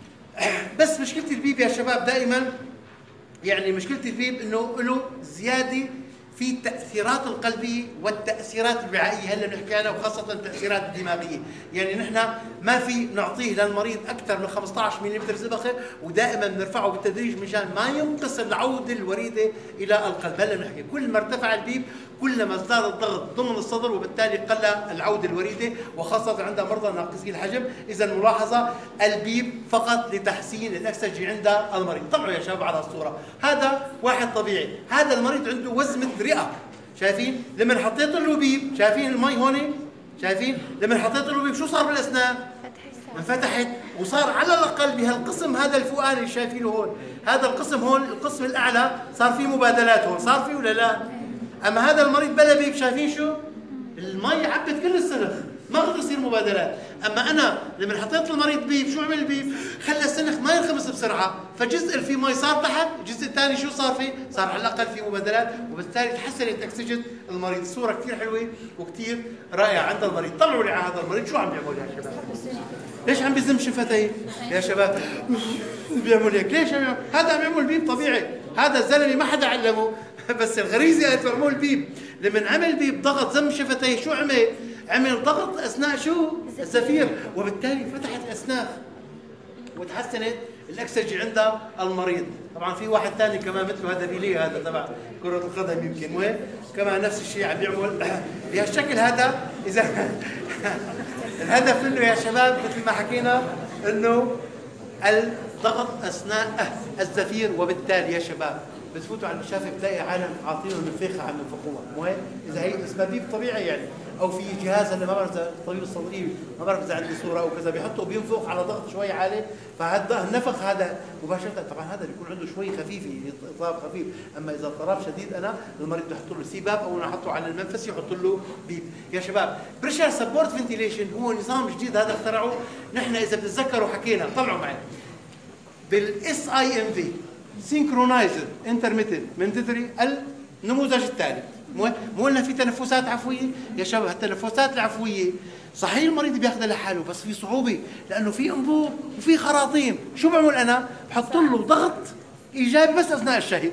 Speaker 1: بس مشكله البيب يا شباب دائما، يعني مشكله البيب انه له زياده في التاثيرات القلبيه والتاثيرات الوعائيه هلا بنحكي عنها، وخاصه التاثيرات الدماغيه. يعني نحن ما في نعطيه للمريض اكثر من خمسة عشر ملم زبخه، ودائما بنرفعه بالتدريج مشان ما ينقص العوده الوريده الى القلب. هلا بنحكي كل ما ارتفع البيب كلما ازداد الضغط ضمن الصدر، وبالتالي قل العوده الوريده، وخاصه عند مرضى ناقصي الحجم. اذا ملاحظه البيب فقط لتحسين الاكسجين عند المريض. طلعوا يا شباب على الصوره، هذا واحد طبيعي، هذا المريض عنده وزمه رئه. شايفين؟ لما حطيت له بيب، شايفين المي هون؟ شايفين؟ لما حطيت له بيب شو صار بالاسنان؟ انفتحت، وصار على الاقل بهالقسم هذا الفوقاني اللي شايفينه هون، هذا القسم هون، القسم الاعلى صار فيه مبادلات هون، صار فيه ولا لا؟ اما هذا المريض بلا بيب شايفين شو؟ المي عبت كل السنخ، ما قدر يصير مبادلات. اما انا لما حطيت المريض بيب شو عمل البيب؟ خلى السنخ ما ينخمس بسرعه، فجزء اللي فيه مي صار تحت، الجزء الثاني شو صار فيه؟ صار على الاقل فيه مبادلات، وبالتالي تحسنت اكسجين المريض. الصوره كثير حلوه وكثير رائعه عند المريض. طلعوا لي على هذا المريض شو عم بيعمل يا شباب؟ ليش عم بيزم شفتيه؟ يا شباب بيعمل هيك، ليش عم يعمل؟ هذا عم يعمل بيب طبيعي، هذا الزلمه ما حدا علمه بس الغريزه قالت له اعمل بيب. لما عمل بيب ضغط زم شفتيه، شو عمل؟ عمل ضغط اثناء شو؟ الزفير، وبالتالي فتحت الاسناخ وتحسنت الاكسجه عند المريض. طبعا في واحد ثاني كمان مثله، هذا بيليه، هذا تبع كره القدم يمكن، وين كمان نفس الشيء عم بيعمل بهالشكل هذا. اذا الهدف منه يا شباب مثل ما حكينا انه الضغط اثناء الزفير، وبالتالي يا شباب بتفوتوا على المشافي بتلاقي عالم عاطينهم الفيخه عم ينفخوها، مو هيك؟ اذا هي اسبابيب طبيعي يعني، او في جهاز هلا ما بعرف اذا الطبيب الصدري ما بعرف اذا عندي صوره او كذا بيحطوا بينفخ على ضغط شوي عالي، فهذا النفخ هذا مباشره طبعا هذا بيكون عنده شوي خفيف، اضطراب خفيف. اما اذا اضطراب شديد انا المريض بحط له سيباب او انا احطه على المنفسي يحط له بيب. يا شباب بريشر سبورت فنتيليشن هو نظام جديد هذا اخترعوه نحن، اذا بتتذكروا حكينا، طلعوا معي بالاس اي ام في سينكرونايزد انترميتنت مانديتري النموذج الثالث. مو مو قلنا في تنفسات عفويه يا شباب؟ التنفسات العفويه صحيح المريض بياخذها لحاله بس في صعوبه لانه في انبوب وفي خراطيم. شو بعمل انا؟ بحط له ضغط ايجابي بس اثناء الشهيق.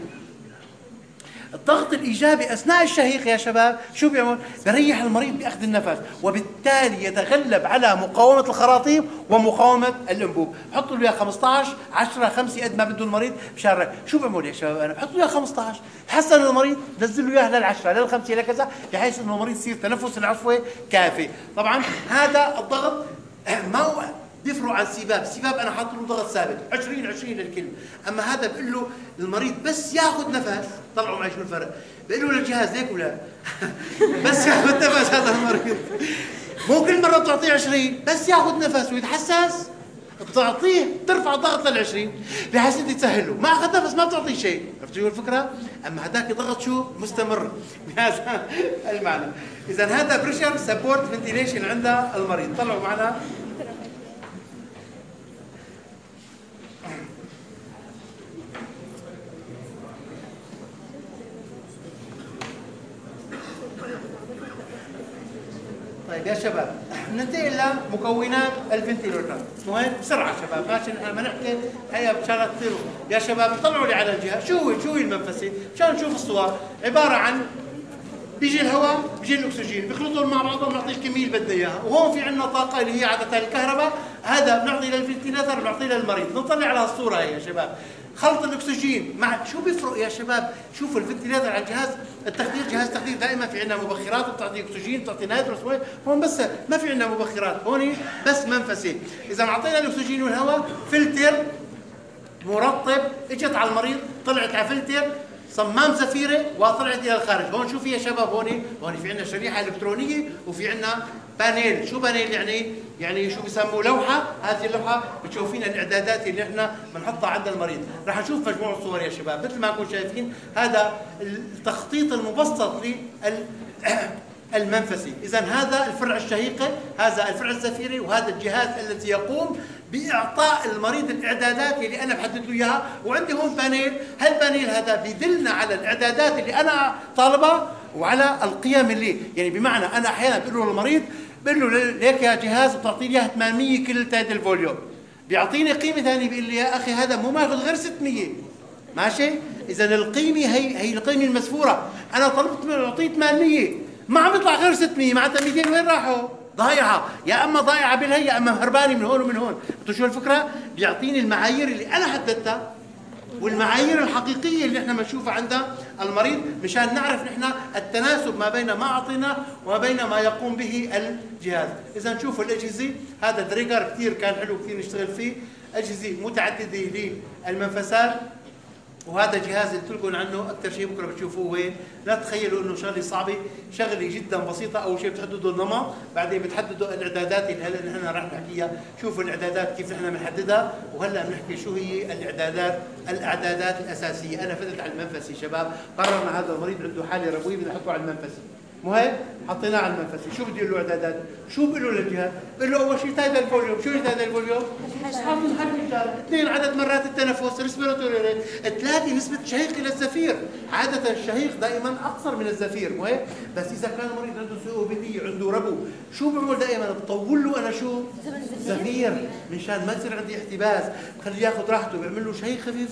Speaker 1: الضغط الايجابي اثناء الشهيق يا شباب شو بيعمل؟ بريح المريض باخذ النفس، وبالتالي يتغلب على مقاومه الخراطيم ومقاومه الانبوب. بحط له اياه خمسطعش عشرة خمسة قد ما بده المريض بشارك. شو بعمل يا شباب؟ انا بحط له اياه خمسطعش، حسن المريض نزل له اياه للعشرة للخمسة لكذا، بحيث انه المريض يصير تنفس العفوي كافي. طبعا هذا الضغط ما هو بيفرق عن السباب. السباب انا حاطط له ضغط ثابت عشرين عشرين للكلمه، اما هذا بقول له المريض بس ياخذ نفس. طلعوا معي شو الفرق؟ بقول له للجهاز ليك ولا بس ياخذ نفس هذا المريض. مو كل مره بتعطيه عشرين، بس ياخذ نفس ويتحسس بتعطيه ترفع الضغط لل عشرين بحيث انت تسهل له. ما اخذ نفس ما بتعطيه شيء. عرفت شو الفكره؟ اما هذاك ضغط شو؟ مستمر بهذا المعنى. اذا هذا بريشر سبورت فنتيليشن عند المريض. طلعوا معنا طيب يا شباب، ننتقل لمكونات الفنتيليتر. مهم بسرعه شباب ماشي، نحن ما نحكي هي بشغلات كثير. يا شباب طلعوا لي على الجهه شو هو شو هي المنفسي مشان نشوف الصور. عباره عن بيجي الهواء بيجي الاكسجين بيخلطوا مع بعضهم بنعطي الكميه اللي بدنا اياها، وهون في عندنا طاقه اللي هي عاده الكهرباء، هذا بنعطي للفنتيليتر بنعطيه للمريض. نطلع على الصوره هي يا شباب. خلط الاكسجين مع شو بيفرق يا شباب؟ شوفوا الفنتيليتر على الجهاز التخدير، جهاز التخدير دائما في عندنا مبخرات بتعطي اكسجين بتعطي نيتروس، هون بس ما في عندنا مبخرات، هون بس منفسي. اذا اعطينا الاكسجين والهواء فلتر مرطب اجت على المريض طلعت على فلتر صمام زفيره وطلعت الى الخارج. هون شو في يا شباب؟ هون هون في عندنا شريحه الكترونيه وفي عندنا بانيل. شو بانيل يعني؟ يعني شو بسموه؟ لوحه. هذه اللوحه بتشوفين الاعدادات اللي احنا بنحطها عند المريض. رح نشوف مجموعه صور يا شباب مثل ما انكم شايفين. هذا التخطيط المبسط للمنفسي. اذا هذا الفرع الشهيقي، هذا الفرع الزفيري، وهذا الجهاز الذي يقوم باعطاء المريض الاعدادات اللي انا بحدد له اياها. وعندي هون بانيل، هالبانيل هذا بيدلنا على الاعدادات اللي انا طالبها وعلى القيم اللي يعني بمعنى انا احيانا بقول له للمريض بقول له ليك يا جهاز بتعطي لي اياها ثمانمية كيلوتاد الفوليوم، بيعطيني قيمه ثانيه بيقول لي يا اخي هذا مو ماخذ غير ستمية. ماشي؟ اذا القيمه هي هي القيمه المسفوره، انا طلبت اعطيه ثمانمية ما عم يطلع غير ستمية، معناتها مئتين وين راحوا؟ ضايعه، يا اما ضايعه بالهي يا اما هرباني من هون ومن هون. انتوا شو الفكره؟ بيعطيني المعايير اللي انا حددتها والمعايير الحقيقيه اللي احنا بنشوفها عند المريض مشان نعرف نحن التناسب ما بين ما اعطيناه وما بين ما يقوم به الجهاز. اذا نشوفوا الاجهزه، هذا دريجر كثير كان حلو كثير نشتغل فيه، اجهزه متعدده للمنفسات. وهذا جهاز قلت لكم عنه اكثر شيء بكره بتشوفوه وين. لا تخيلوا انه شغله صعبه، شغله جدا بسيطه. اول شيء بتحددوا النمط، بعدين بتحددوا الاعدادات اللي هلا نحن راح نحكيها. شوفوا الاعدادات كيف نحن بنحددها، وهلا بنحكي شو هي الاعدادات الاعدادات الاساسيه. انا فتت على المنفسي شباب، قررنا هذا المريض عنده حاله ربويه بدنا نحطه على المنفسي. مو هيك؟ حطيناه على المنفسي. شو بده يقول له اعدادات؟ شو بقول له للجهاز؟ بقول له اول شيء هذا الفوليوم. شو هذا الفوليوم؟ حافظ حجم الجارة. اثنين عدد مرات التنفس ريسبيراتوري ريت. ثلاثه نسبه الشهيق الى الزفير. عاده الشهيق دائما اقصر من الزفير، مو هيك؟ بس اذا كان المريض عنده سي او بي دي عنده ربو، شو بعمل دائما؟ بطول له انا شو؟ زفير، منشان ما يصير عندي احتباس، بخليه ياخذ راحته، بعمل له شهيق خفيف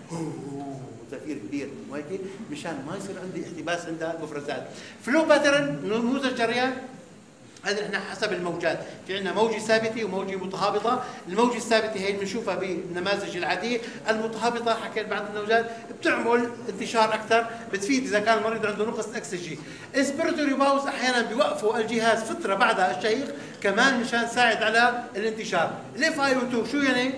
Speaker 1: زفير كبير، مو هيك؟ مشان ما يصير عندي احتباس عند المفرزات. فلو باترن نموذج جريان هذا نحن حسب الموجات، في عندنا موجة ثابتة وموجة متهابطة. الموجة الثابتة هي اللي بنشوفها بالنماذج العادية، المتهابطة حكيت بعض الموجات بتعمل انتشار أكثر، بتفيد إذا كان المريض عنده نقص أكسجين. اسبيراتوري باوز أحيانا بيوقفوا الجهاز فترة بعدها الشهيق كمان مشان يساعد على الانتشار. الاف اي او اثنين شو يعني؟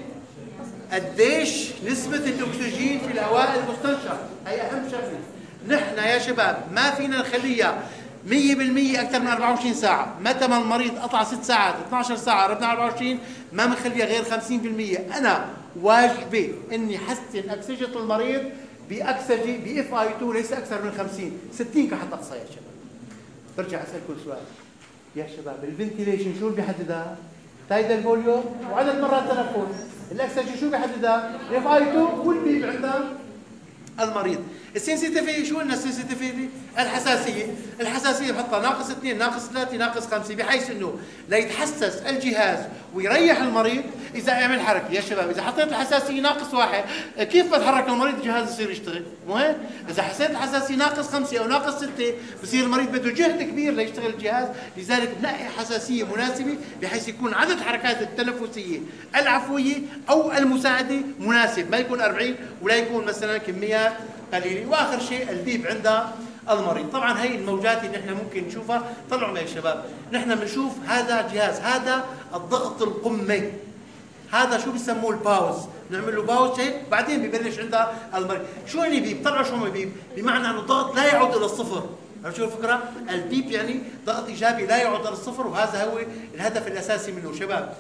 Speaker 1: قديش نسبة الأكسجين في الهواء المستنشق، هي أهم شغلة. نحن يا شباب ما فينا نخليها مية بالمية أكثر من أربعة وعشرين ساعة، متى ما المريض قطع ست ساعات اثنعش ساعة قربنا أربعة وعشرين ما بنخليها غير خمسين بالمية. أنا واجبي إني حسن أكسجة المريض بأكسجة بإف آي اثنين ليس أكثر من خمسين، ستين كحد أقصى يا شباب. برجع أسألكم سؤال يا شباب، الفنتيليشن شو اللي بيحددها؟ تايدال فوليوم وعدد مرات تنفس. الأكسجة شو بيحددها؟ الإف آي اثنين والبيب عندها المريض. السنسيتيفيتي شو قلنا؟ السنسيتيفيتي الحساسيه، الحساسيه بحطها ناقص اثنين ناقص ثلاثة ناقص خمسة، بحيث انه ليتحسس الجهاز ويريح المريض اذا يعمل حركه. يا شباب اذا حطيت الحساسيه ناقص واحد كيف بتحرك المريض الجهاز يصير يشتغل؟ مو هيك؟ اذا حسيت الحساسيه ناقص خمسة او ناقص ستة بصير المريض بده جهد كبير ليشتغل الجهاز. لذلك بنلاقي حساسيه مناسبه بحيث يكون عدد الحركات التنفسيه العفويه او المساعده مناسب، ما يكون أربعين ولا يكون مثلا كميات قليله. واخر شيء البيب عند المريض. طبعا هي الموجات اللي نحن ممكن نشوفها، طلعوا معي يا شباب، نحن بنشوف هذا جهاز، هذا الضغط القمي، هذا شو بيسموه الباوز، نعمل له باوز هيك بعدين ببلش عند المريض. شو يعني بيب؟ طلعوا شو هو بيب؟ بمعنى انه الضغط لا يعود الى الصفر. عرفت شو الفكره؟ البيب يعني ضغط ايجابي لا يعود الى الصفر، وهذا هو الهدف الاساسي منه شباب.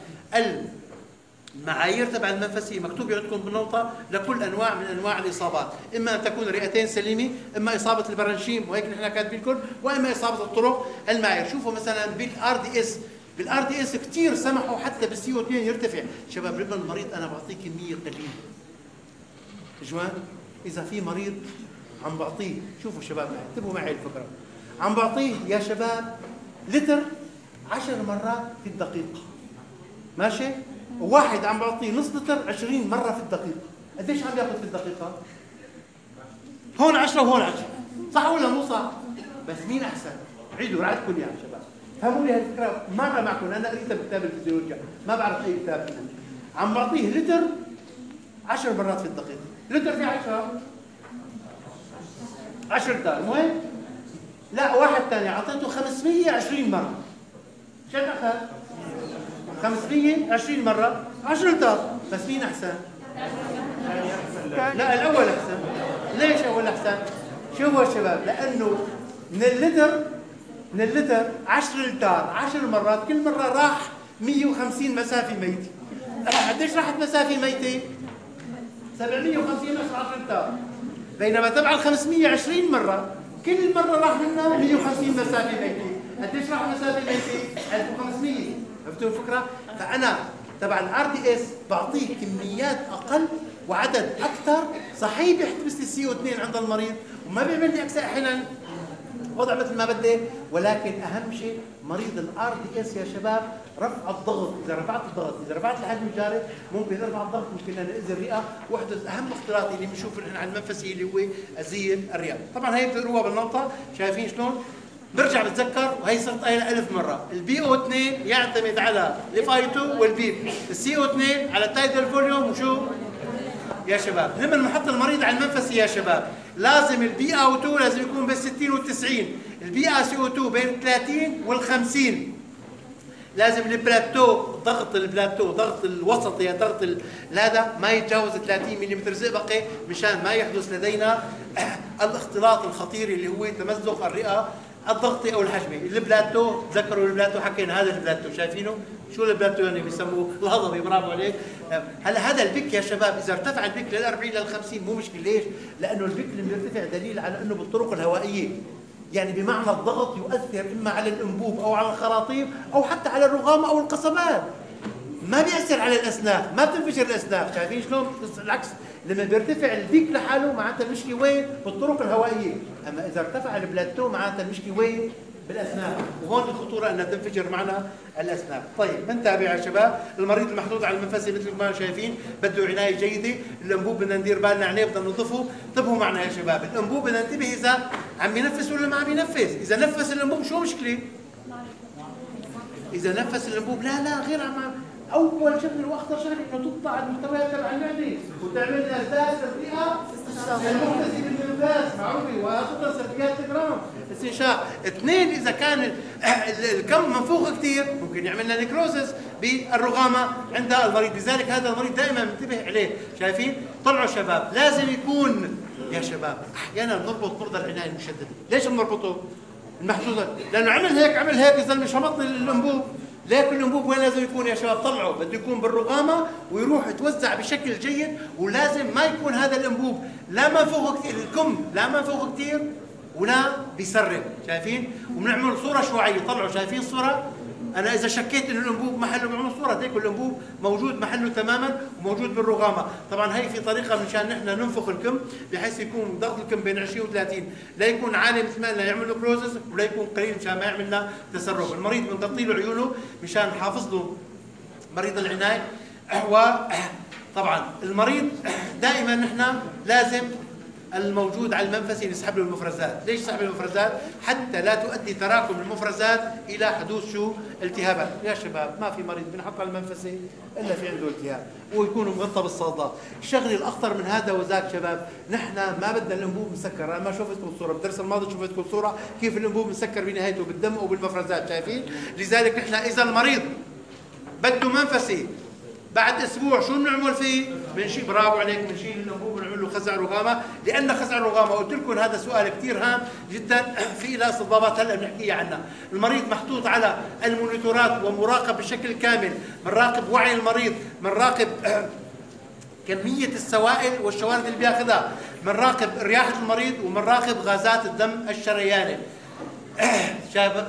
Speaker 1: المعايير تبع المنفسيه مكتوب عندكم بالنوطه لكل انواع من انواع الاصابات، اما ان تكون الرئتين سليمه، اما اصابه البرنشيم وهيك نحن كاتبين لكم، واما اصابه الطرق المعايير. شوفوا مثلا بالار دي اس، بالار دي اس كثير سمحوا حتى بالسي او اثنين يرتفع. شباب لما المريض انا بعطيه كميه قليله. جوان اذا في مريض عم بعطيه، شوفوا شباب اكتبوا معي الفكره، عم بعطيه يا شباب لتر عشر مرات في الدقيقه، ماشي؟ وواحد عم بعطيه نص لتر عشرين مرة في الدقيقة. قديش عم ياخذ في الدقيقة؟ هون عشرة وهون عشرة، صح ولا مو صح؟ بس مين أحسن؟ عيدوا رعدكم يا شباب. فهموا لي هالفكرة مرة معكم، أنا قريتها بكتاب الفيزيولوجيا، ما بعرف أي كتاب فيها. عم بعطيه لتر عشر مرات في الدقيقة، لتر في عشرة عشر لتر، مو هيك؟ لا واحد ثاني أعطيته خمسمية وعشرين مرة. شو أخذ؟ خمسمية وعشرين مرة عشرة لتر، بس مين أحسن؟ لا الأول أحسن. ليش أول أحسن؟ شو هو الشباب؟ لأنه من اللتر من اللتر عشرة لتر عشر مرات، كل مرة راح مية وخمسين مسافة ميتة. قديش راحت مسافة ميتة؟ سبعمية وخمسين ناقص عشرة لتر. بينما تبع ال خمسمية وعشرين مرة كل مرة راح منها مية وخمسين مسافة ميتة. قديش راح مسافة ميتة؟ ألف وخمسمية. عرفتوا الفكرة؟ فأنا تبع الار دي اس بعطيه كميات أقل وعدد أكثر، صحيح بيحتبس لي السي او اثنين عند المريض وما بيعمل لي أكساء أحيانا وضع مثل ما بدي، ولكن أهم شيء مريض الار دي اس يا شباب رفع الضغط. إذا رفعت الضغط، إذا رفعت الحجم الجاري ممكن ارفع الضغط، ممكن أنا أذي الرئة واحدث أهم اختلاط اللي بنشوفه نحن على المنفسي اللي هو أذية الرئة. طبعا هي بتقروها بالنقطة، شايفين شلون؟ برجع بتذكر وهي صرت قايلها ألف مرة، البي او اثنين يعتمد على الاف اي اثنين والبيب، السي او اثنين على التايدال فوليوم وشو؟ يا شباب لما نحط المريض على المنفسي يا شباب لازم البي او اثنين لازم يكون بين ستين والتسعين، البي ا سي او اثنين بين ثلاثين والخمسين، لازم البلاتو ضغط البلاتو ضغط الوسط يا ضغط هذا ما يتجاوز ثلاثين ملم زئبقي مشان ما يحدث لدينا الاختلاط الخطير اللي هو تمزق الرئه الضغطي او الحجمي. البلاتو تذكروا البلاتو حكينا، هذا البلاتو شايفينه؟ شو البلاتو يعني؟ بيسموه الهضبي، برافو عليك. هلا هذا البك يا شباب اذا ارتفع البك لل أربعين لل خمسين مو مشكله، ليش؟ لانه البك اللي بيرتفع دليل على انه بالطرق الهوائيه، يعني بمعنى الضغط يؤثر اما على الانبوب او على الخراطيم او حتى على الرغام او القصبات، ما بيأثر على الاسنان، ما بتنفجر الاسنان. شايفين شلون؟ العكس، لما بيرتفع البيك لحاله معناتها المشكله وين؟ بالطرق الهوائيه، اما اذا ارتفع البلاتو معناتها المشكله وين؟ بالاسنان، وهون الخطوره انها تنفجر معنا الاسنان. طيب بنتابع يا شباب، المريض المحطوط على المنفسي مثل ما شايفين بده عنايه جيده، الانبوب بدنا ندير بالنا عليه، بدنا ننظفه. انتبهوا معنا يا شباب، الانبوب بدنا ننتبه اذا عم ينفس ولا ما عم ينفس، اذا نفس الانبوب شو مشكله؟ اذا نفس الانبوب لا لا غير عم اول شغله واخطر شغله انه تقطع المحتويات تبع المعده وتعمل اساس الرئه المختزي بالانفاس معروفه وخطر سلبيات جرام استنشاق. اثنين اذا كان الكم منفوخ كثير ممكن يعمل لنا نيكروزس بالرغامه عند المريض، لذلك هذا المريض دائما منتبه عليه. شايفين؟ طلعوا شباب لازم يكون يا شباب احيانا بنربط مرضى العنايه المشدده. ليش بنربطه؟ المحسوسات لانه عمل هيك عمل هيك اذا مش شمط الانبوب. ليه الانبوب وين لازم يكون يا شباب؟ طلعوا بده يكون بالرغامه ويروح يتوزع بشكل جيد، ولازم ما يكون هذا الانبوب لا منفوخ كثير، الكم لا منفوخ كثير ولا بيسرب. شايفين؟ وبنعمل صوره شعاعيه. طلعوا شايفين الصوره؟ انا اذا شكيت انه الانبوب محله بعمل صوره هيك الانبوب موجود محله تماما وموجود بالرغامه. طبعا هي في طريقه مشان نحن ننفخ الكم بحيث يكون ضغط الكم بين عشرين وثلاثين، لا يكون عالي مثل ما يعمل له كروزس ولا يكون قليل مشان ما يعمل لنا تسرب. المريض بنغطي له عيونه مشان نحافظ له مريض العنايه. وطبعا المريض دائما نحن لازم الموجود على المنفسي نسحب له المفرزات. ليش سحب المفرزات؟ حتى لا تؤدي تراكم المفرزات الى حدوث شو؟ التهابات. يا شباب ما في مريض بنحط على المنفسي الا في عنده التهاب ويكون مغطى بالصدى. الشغله الاخطر من هذا وذاك شباب نحن ما بدنا الانبوب مسكر. انا ما شفتكم صوره بالدرس الماضي، شفتكم صوره كيف الانبوب مسكر بنهايته بالدم وبالمفرزات. شايفين؟ لذلك نحن اذا المريض بده منفسي بعد اسبوع شو بنعمل فيه؟ بنشيل. برافو عليك، بنشيل الانبوب ونعمل له خزع رغامه، لان خزع الرغامه قلت لكم هذا سؤال كثير هام جدا في له استضافات هلا بنحكيها عنها. المريض محطوط على المونيتورات ومراقب بشكل كامل، بنراقب وعي المريض، بنراقب كميه السوائل والشوارد اللي بياخذها، بنراقب رياحه المريض وبنراقب غازات الدم الشرياني. شايف؟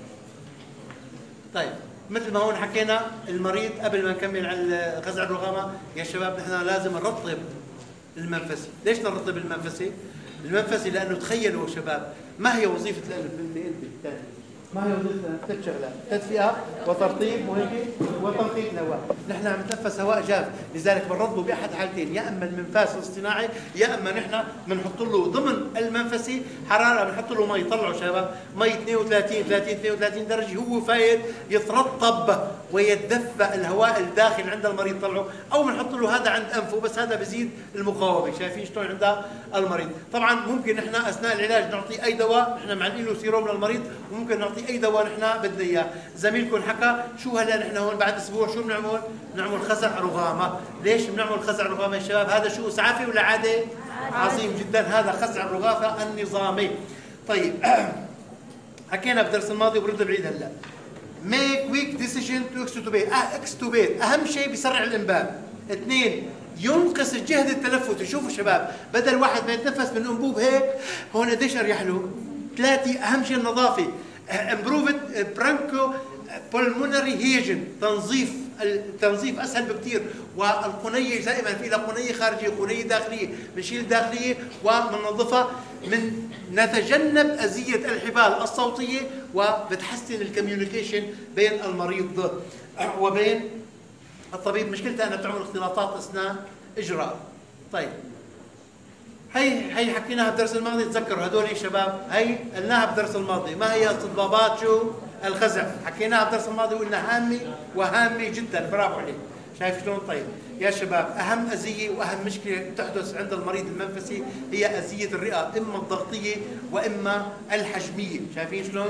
Speaker 1: طيب مثل ما هون حكينا المريض قبل ما نكمل على خزع الرغامه يا شباب نحن لازم نرطب المنفسي. ليش نرطب المنفسي؟ المنفسي لانه تخيلوا شباب ما هي وظيفه الالف بالمئة انت ما هي وظيفتها؟ ثلاث شغلات: تدفئه وترطيب وهيك وتنقية الهواء. نحن عم نتنفس هواء جاف، لذلك بنرطبه باحد حالتين، يا اما المنفاس الاصطناعي يا اما نحن بنحط له ضمن المنفسي حراره، بنحط له مي. طلعوا شباب مي اثنين وثلاثين ثلاثين اثنين وثلاثين درجه، هو فايت يترطب ويتدفى الهواء الداخل عند المريض. طلعوا او بنحط له هذا عند انفه بس هذا بزيد المقاومه. شايفين شلون عند المريض؟ طبعا ممكن نحن اثناء العلاج نعطي اي دواء، نحن معلقين له سيروم للمريض وممكن نعطي اي دواء نحن بدنا اياه. زميلكم حكى شو هلا نحن هون بعد اسبوع شو بنعمل؟ بنعمل خزع رغامه. ليش بنعمل خزع رغامه يا شباب؟ هذا شو اسعافي ولا عادي؟ عظيم جدا، هذا خزع الرغافه النظامي. طيب حكينا بالدرس الماضي وبرد بعيد هلا. ميك كويك ديسيجن تو اكستوبيت. اكستوبيت اهم شيء بيسرع الانباب. اثنين ينقص الجهد التنفسي. شوفوا شباب بدل واحد ما يتنفس من انبوب هيك هون قديش اريح له؟ ثلاثه اهم شيء النظافه. امبروفد برانكو بولمونري هيجن، تنظيف التنظيف اسهل بكثير. والقنيه دائما في لها قنيه خارجيه وقنيه داخليه، بنشيل الداخليه وبننظفها. من نتجنب اذيه الحبال الصوتيه وبتحسن الكوميونيكيشن بين المريض وبين الطبيب. مشكلتها انها بتعمل اختلاطات اثناء اجراء. طيب هي هي حكيناها بالدرس الماضي، تذكروا هذول يا شباب، هي قلناها بالدرس الماضي. ما هي استضافات شو؟ الخزع. حكيناها بالدرس الماضي وقلنا هامه وهامه جدا. برافو عليك. شايف شلون؟ طيب يا شباب اهم اذيه واهم مشكله تحدث عند المريض المنفسي هي اذيه الرئه، اما الضغطيه واما الحجميه. شايفين شلون؟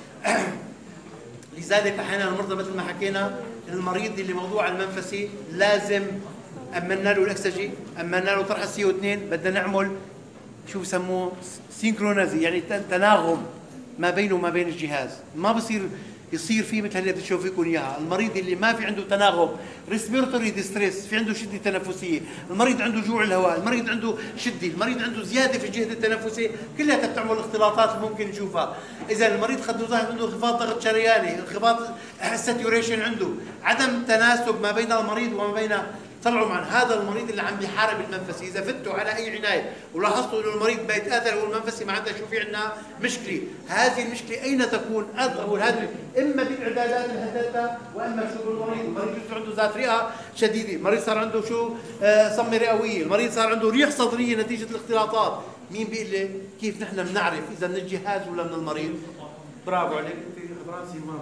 Speaker 1: لذلك احيانا المرضى مثل ما حكينا المريض اللي موضوع المنفسي لازم امنا له الاكسجين، امنا له طرح السي او اثنين، بدنا نعمل شو بسموه سينكرونازي، يعني تناغم ما بينه وما بين الجهاز. ما بصير يصير فيه مثل اللي بتشوف فيكم اياها. المريض اللي ما في عنده تناغم، ريسبيرتوري ديستريس، في عنده شده تنفسيه، المريض عنده جوع الهواء، المريض عنده شده، المريض عنده زياده في الجهد التنفسي، كلها بتعمل الاختلاطات اللي ممكن نشوفها. اذا المريض خد له عنده انخفاض ضغط شرياني، انخفاض ساتوريشن عنده، عدم تناسب ما بين المريض وما بين طلعوا عن هذا المريض اللي عم بيحارب المنفسي. اذا فتوا على اي عنايه ولاحظتوا انه المريض بيتاثر هو المنفسي معناتها شو في عندنا مشكله. هذه المشكله اين تكون؟ اظهر هذه اما بالاعدادات الهداثه واما شو بالمريض. المريض صار عنده ذات رئه شديده، المريض صار عنده شو؟ آه صمه رئويه، المريض صار عنده ريح صدريه نتيجه الاختلاطات. مين بيقول لي كيف نحن بنعرف اذا من الجهاز ولا من المريض؟ برافو عليك. فرنسي ما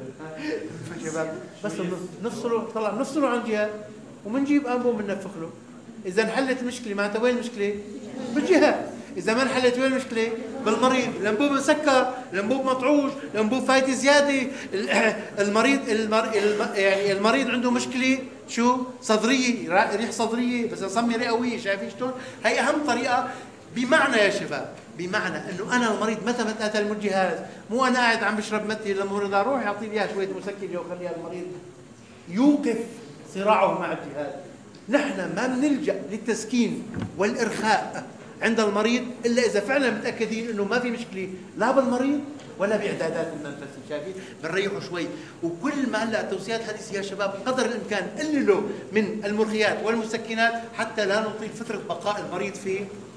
Speaker 1: بيعرف شباب، بس نفصله طلع نفصله عن جهه ومنجيب انبوب بننفخ له. اذا انحلت المشكله معناتها وين المشكله؟ بالجهه. اذا ما انحلت وين المشكله؟ بالمريض، الانبوب مسكر، الانبوب مطعوج، الانبوب فايت زياده، المريض المر... يعني المريض عنده مشكله شو؟ صدريه، ريح صدريه بس نسمي رئويه. شايفين شلون؟ هي اهم طريقه. بمعنى يا شباب، بمعنى انه انا المريض متى ما اتى الجهاز، مو انا قاعد عم بشرب متي لما اروح يعطي لي اياها شويه مسكن وخليها المريض يوقف صراعه مع الجهاز. نحن ما بنلجا للتسكين والارخاء عند المريض الا اذا فعلا متاكدين انه ما في مشكله لا بالمريض ولا باعدادات المنفسي. شايفين؟ بنريحه شوي. وكل ما هلا توصيات حديثه يا شباب قدر الامكان قللوا من المرخيات والمسكنات حتى لا نطيل فتره بقاء المريض في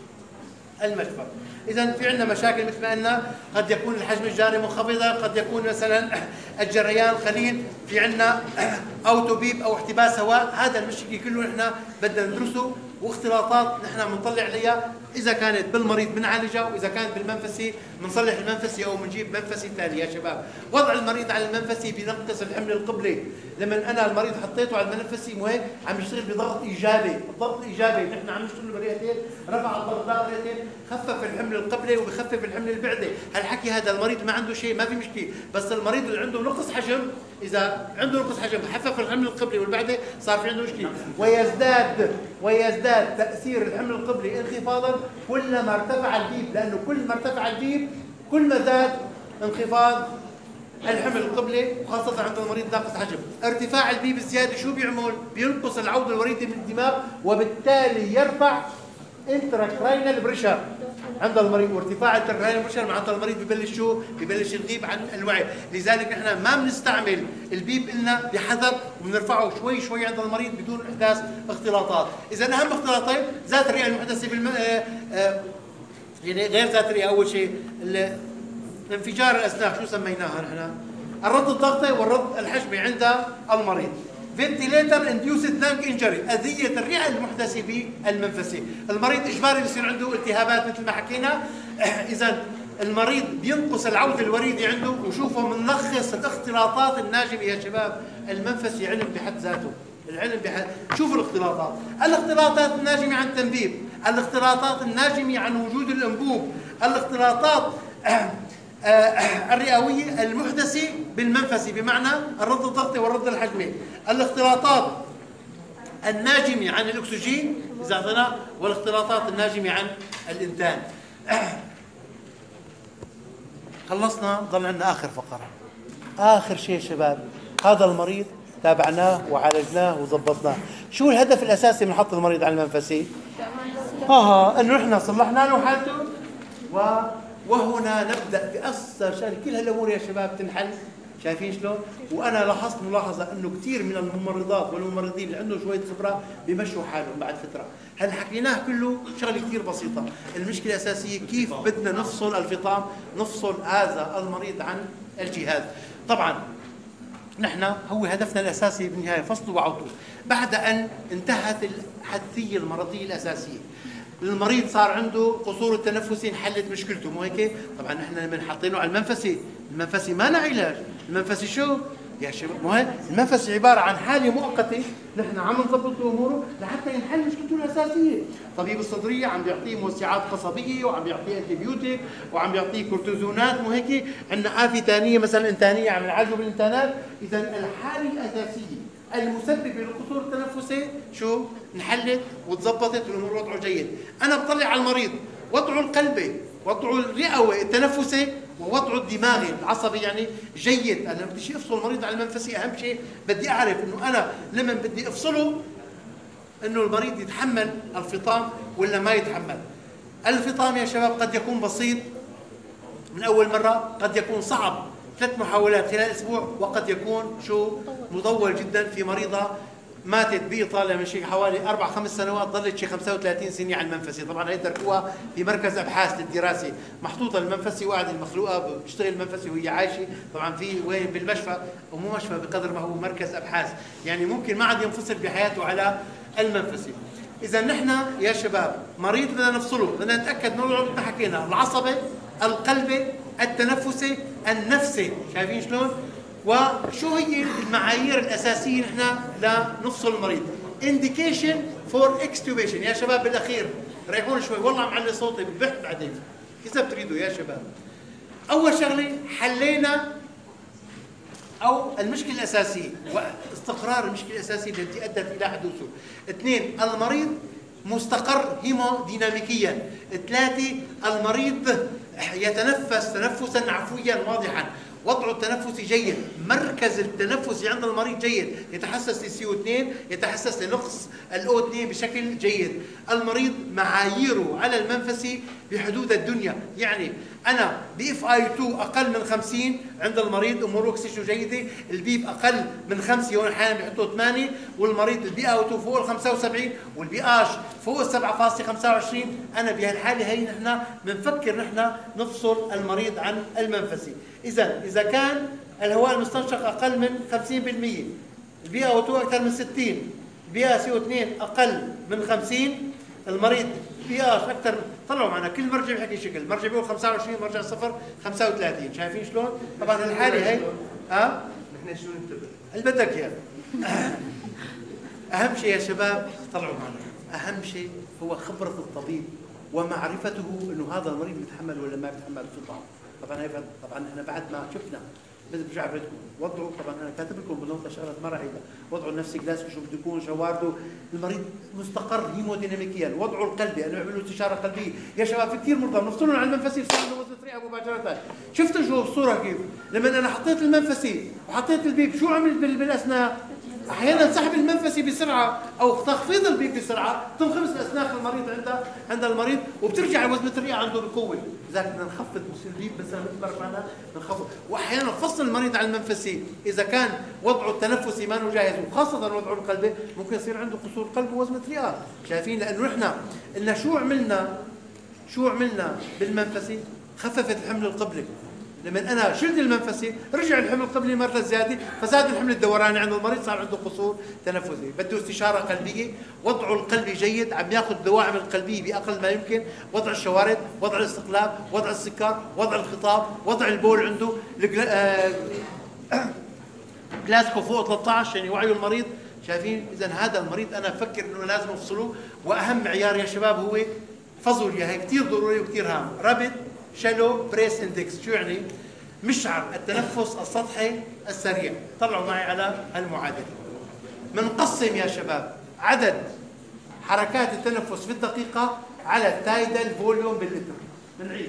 Speaker 1: المشفى. إذا في عندنا مشاكل مثل ما قلنا، قد يكون الحجم الجاري منخفضة، قد يكون مثلا الجريان قليل، في عندنا أوتوبيب أو احتباس هواء. هذا المشكل كله نحن بدنا ندرسه، واختلاطات نحن بنطلع عليها. إذا كانت بالمريض بنعالجها، وإذا كانت بالمنفسي بنصلح المنفسي أو بنجيب منفسي ثاني. يا شباب وضع المريض على المنفسي بينقص الحمل القبلي. لما أنا المريض حطيته على المنفسي مو هيك عم يشتغل بضغط إيجابي، الضغط إيجابي نحن عم نشتغل برئتين، رفع الضغط برئتين، خفف الحمل القبلي وبخفف الحمل البعدي. هالحكي هذا المريض ما عنده شيء، ما في مشكلة. بس المريض اللي عنده نقص حجم، إذا عنده نقص حجم خفف الحمل القبلي والبعدي صار في عنده مشكلة. ويزداد ويزداد تأثير الحمل القبلي انخفاضا كلما ارتفع البيب، لأنه كل ما ارتفع البيب كل ما زاد انخفاض الحمل القبلي، وخاصة عند المريض ناقص حجم. ارتفاع البيب الزيادة شو بيعمل؟ بينقص العودة الوريدي من الدماغ، وبالتالي يرفع انتراكراينال بريشر عند المريض. وارتفاع الانتراكراينال بريشر معناتها المريض ببلش شو؟ ببلش يغيب عن الوعي. لذلك نحن ما بنستعمل البيب إلا بحذر، وبنرفعه شوي شوي عند المريض بدون احداث اختلاطات. إذا أهم اختلاطين ذات الرئة المحدثة بالم... آآ آآ يعني غير ذات الرئة، أول شيء انفجار الأسنان، شو سميناها نحن؟ الرد الضغطي والرد الحجمي عند المريض. فنتيليتر انديوسد لانج انجري، اذيه الرئه المحدثه بالمنفسي. المريض اجباري بصير عنده التهابات مثل ما حكينا. اذا المريض بينقص العوده الوريدي عنده. وشوفوا بنلخص الاختلاطات الناجمه يا شباب. المنفسي علم بحد ذاته، العلم بحد. شوفوا الاختلاطات، الاختلاطات الناجمه عن تنبيب، الاختلاطات الناجمه عن وجود الانبوب، الاختلاطات الرئوية المحدثة بالمنفسي بمعنى الرد الضغطي والرد الحجمي، الاختلاطات الناجمة عن الأكسجين إذا أعطيناه، والاختلاطات الناجمة عن الإنتان. خلصنا، ضل عندنا آخر فقرة. آخر شيء شباب، هذا المريض تابعناه وعالجناه وضبطناه. شو الهدف الأساسي من حط المريض على المنفسي؟ آه إنه نحن صلحنا له حالته، و وهنا نبدأ بأسر شان كل هالأمور يا شباب تنحل. شايفين شلون؟ وأنا لاحظت ملاحظة إنه كثير من الممرضات والممرضين اللي عندهم شوية خبرة بيمشوا حالهم بعد فترة. هل حكيناه كله شغلة كثير بسيطة. المشكلة الأساسية كيف بدنا نفصل الفطام، نفصل هذا المريض عن الجهاز. طبعا نحن هو هدفنا الأساسي بالنهاية فصل وعوده. بعد أن انتهت الحدثية المرضية الأساسية، المريض صار عنده قصور التنفسي، انحلت مشكلته، مو هيك؟ طبعا نحن لما حاطينه على المنفسي، المنفسي ما له علاج، المنفسي شو؟ يا شباب مو هيك؟ المنفسي عباره عن حاله مؤقته، نحن عم نضبط اموره لحتى ينحل مشكلته الاساسيه. طبيب الصدريه عم بيعطيه موسعات قصبيه، وعم بيعطيه انتيبيوتيك، وعم بيعطيه كورتيزونات، مو هيك؟ عندنا آفة ثانيه مثلا انتانيه عم نعالجه بالانتانات. اذا الحاله الاساسيه المسببه للقصور التنفسي شو؟ انحلت وتظبطت والامور وضعه جيد. انا بطلع على المريض وضعه القلبي، وضعه الرئوي التنفسي، ووضعه الدماغي العصبي يعني جيد. انا بدي افصل المريض على المنفسي، اهم شيء بدي اعرف انه انا لما بدي افصله انه المريض يتحمل الفطام ولا ما يتحمل. الفطام يا شباب قد يكون بسيط من اول مره، قد يكون صعب ثلاث محاولات خلال اسبوع، وقد يكون شو؟ مطول جدا. في مريضه ماتت بايطاليا من شيء حوالي اربع خمس سنوات، ظلت شيء خمسة وثلاثين سنه على المنفسي. طبعا هي تركوها في مركز ابحاث للدراسه، محطوطه المنفسي وقاعده المخلوقه بتشتغل المنفسي وهي عايشه. طبعا في وين بالمشفى، ومو مشفى بقدر ما هو مركز ابحاث، يعني ممكن ما عاد ينفصل بحياته على المنفسي. اذا نحن يا شباب مريض بدنا نفصله، بدنا نتاكد من العضو اللي حكينا، العصبي، القلبي، التنفسي النفسي. شايفين شلون؟ وشو هي المعايير الاساسيه نحن لنفصل المريض؟ indication for extubation. يا شباب بالاخير ريحون شوي، والله معلي صوتي بحث بعدين اذا بتريدوا يا شباب. اول شغله حلينا او المشكله الاساسيه واستقرار المشكله الاساسيه التي ادت الى حدوثه. اثنين، المريض مستقر هيموديناميكيا. ثلاثه، المريض يتنفس تنفسا عفويا واضحا، وضعه التنفسي جيد، مركز التنفسي عند المريض جيد، يتحسس للسي او اثنين، يتحسس لنقص الاو اثنين بشكل جيد. المريض معاييره على المنفسي بحدود الدنيا، يعني انا باف اي اثنين اقل من خمسين عند المريض اموره اكسجين جيده، البيب اقل من خمسة هون احيانا بيحطوا ثمانية، والمريض البي او اثنين فوق ال خمسة وسبعين والبي اش فوق ال سبعة فاصلة خمسة وعشرين. انا بهالحاله هي نحن بنفكر نحن نفصل المريض عن المنفسي. اذا اذا كان الهواء المستنشق اقل من خمسين بالمئة، البي او اثنين اكثر من ستين، البي سي او اثنين اقل من خمسين، المريض بي اش اكثر. طلعوا معنا كل مرجع بحكي شكل، مرجع بيقول خمسة وعشرين، مرجع صفر خمسة وثلاثين. شايفين شلون؟ طبعا الحاله هي ها
Speaker 4: نحن شو ننتبه؟
Speaker 1: اللي بدك اياه. اهم شيء يا شباب طلعوا معنا، اهم شيء هو خبره الطبيب ومعرفته انه هذا المريض بيتحمل ولا ما بيتحمل الفطام. طبعا هي طبعا احنا بعد ما شفنا بدي برجع بدكم وضعوا. طبعا انا كاتب لكم بالنقطه شغلات ما راح يبقى وضعه النفسي جلاسكو شو بده يكون، شوارده، المريض مستقر هيموديناميكيا، وضعه القلبي انه يعملوا استشاره قلبيه. يا شباب في كثير مرضى بنفصلهم عن المنفسي بصير عنده وزن رئه مباشره. شفتوا شو الصوره كيف؟ لما انا حطيت المنفسي وحطيت البيب شو عملت بالاثناء؟ احيانا سحب المنفسي بسرعه او تخفيض البيب بسرعه تنخمس الاسنان المريض عند عند المريض وبترجع وزن الرئه عنده بقوه. لذلك بدنا نخفض البيب مثلا مثل معنا بنخفض. واحيانا نفصل المريض عن المنفسي اذا كان وضعه التنفسي ما جاهز، وخاصه وضعه القلبي ممكن يصير عنده قصور قلب ووزن رئه. شايفين؟ لانه نحن قلنا شو عملنا؟ شو عملنا بالمنفسي؟ خففت الحمل القبلي. لما انا شلت المنفسي رجع الحمل القبلي مره زياده، فزاد الحمل الدوراني عند المريض، صار عنده قصور تنفسي. بده استشاره قلبيه، وضعه القلبي جيد، عم ياخذ الدواعم القلبيه باقل ما يمكن، وضع الشوارد، وضع الاستقلاب، وضع السكر، وضع الخطاب، وضع البول عنده، جلاسكو فوق ثلاثة عشر يعني وعي المريض. شايفين؟ اذا هذا المريض انا بفكر انه لازم افصله. واهم معيار يا شباب هو فصل، يا هي كثير ضروري وكثير هام، رابد شالو بريس اندكس. شو يعني؟ مشعر التنفس السطحي السريع. طلعوا معي على المعادله. بنقسم يا شباب عدد حركات التنفس في الدقيقه على التايدال فوليوم باللتر. بنعيد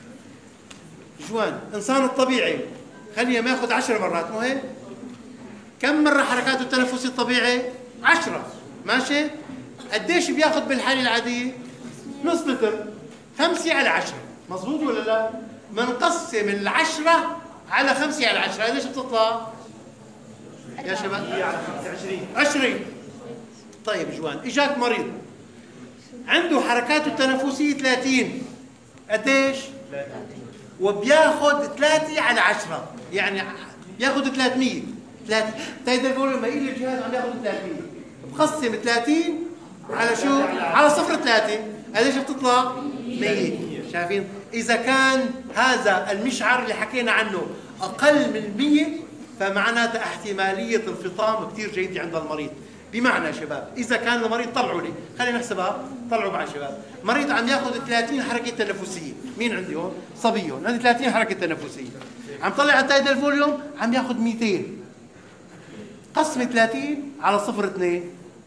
Speaker 1: جوان انسان الطبيعي خليه ما ياخذ عشر مرات، مو هيك؟ كم مره حركاته التنفسي الطبيعي؟ عشرة. ماشي؟ قديش بياخذ بالحاله العاديه؟ نص لتر. خمسة على عشرة. مظبوط ولا لا؟ بنقسم العشرة على خمسة على عشرة، قديش بتطلع؟ يا شباب عشرين. عشرين. طيب جوان، اجاك مريض عنده حركاته التنفسية ثلاثين، قديش؟ وبياخذ ثلاثة على عشرة، يعني بياخذ ثلاثمية. ثلاثة تايدال فوليوم ما يجي الجهاز عم ياخذ ثلاثمية، بقسم ثلاثين على شو؟ على صفر ثلاثة، قديش بتطلع؟ مية. شايفين؟ إذا كان هذا المشعر اللي حكينا عنه أقل من مية فمعناتها احتمالية الفطام كثير جيدة عند المريض. بمعنى يا شباب إذا كان المريض، طلعوا لي خلينا نحسبها، طلعوا مع شباب، مريض عم ياخذ ثلاثين حركة تنفسية، مين عندي هون؟ صبي هون، هذه ثلاثين حركة تنفسية، عم طلع على التايدال فوليوم عم ياخذ مئتين، قسم ثلاثين على صفر اثنين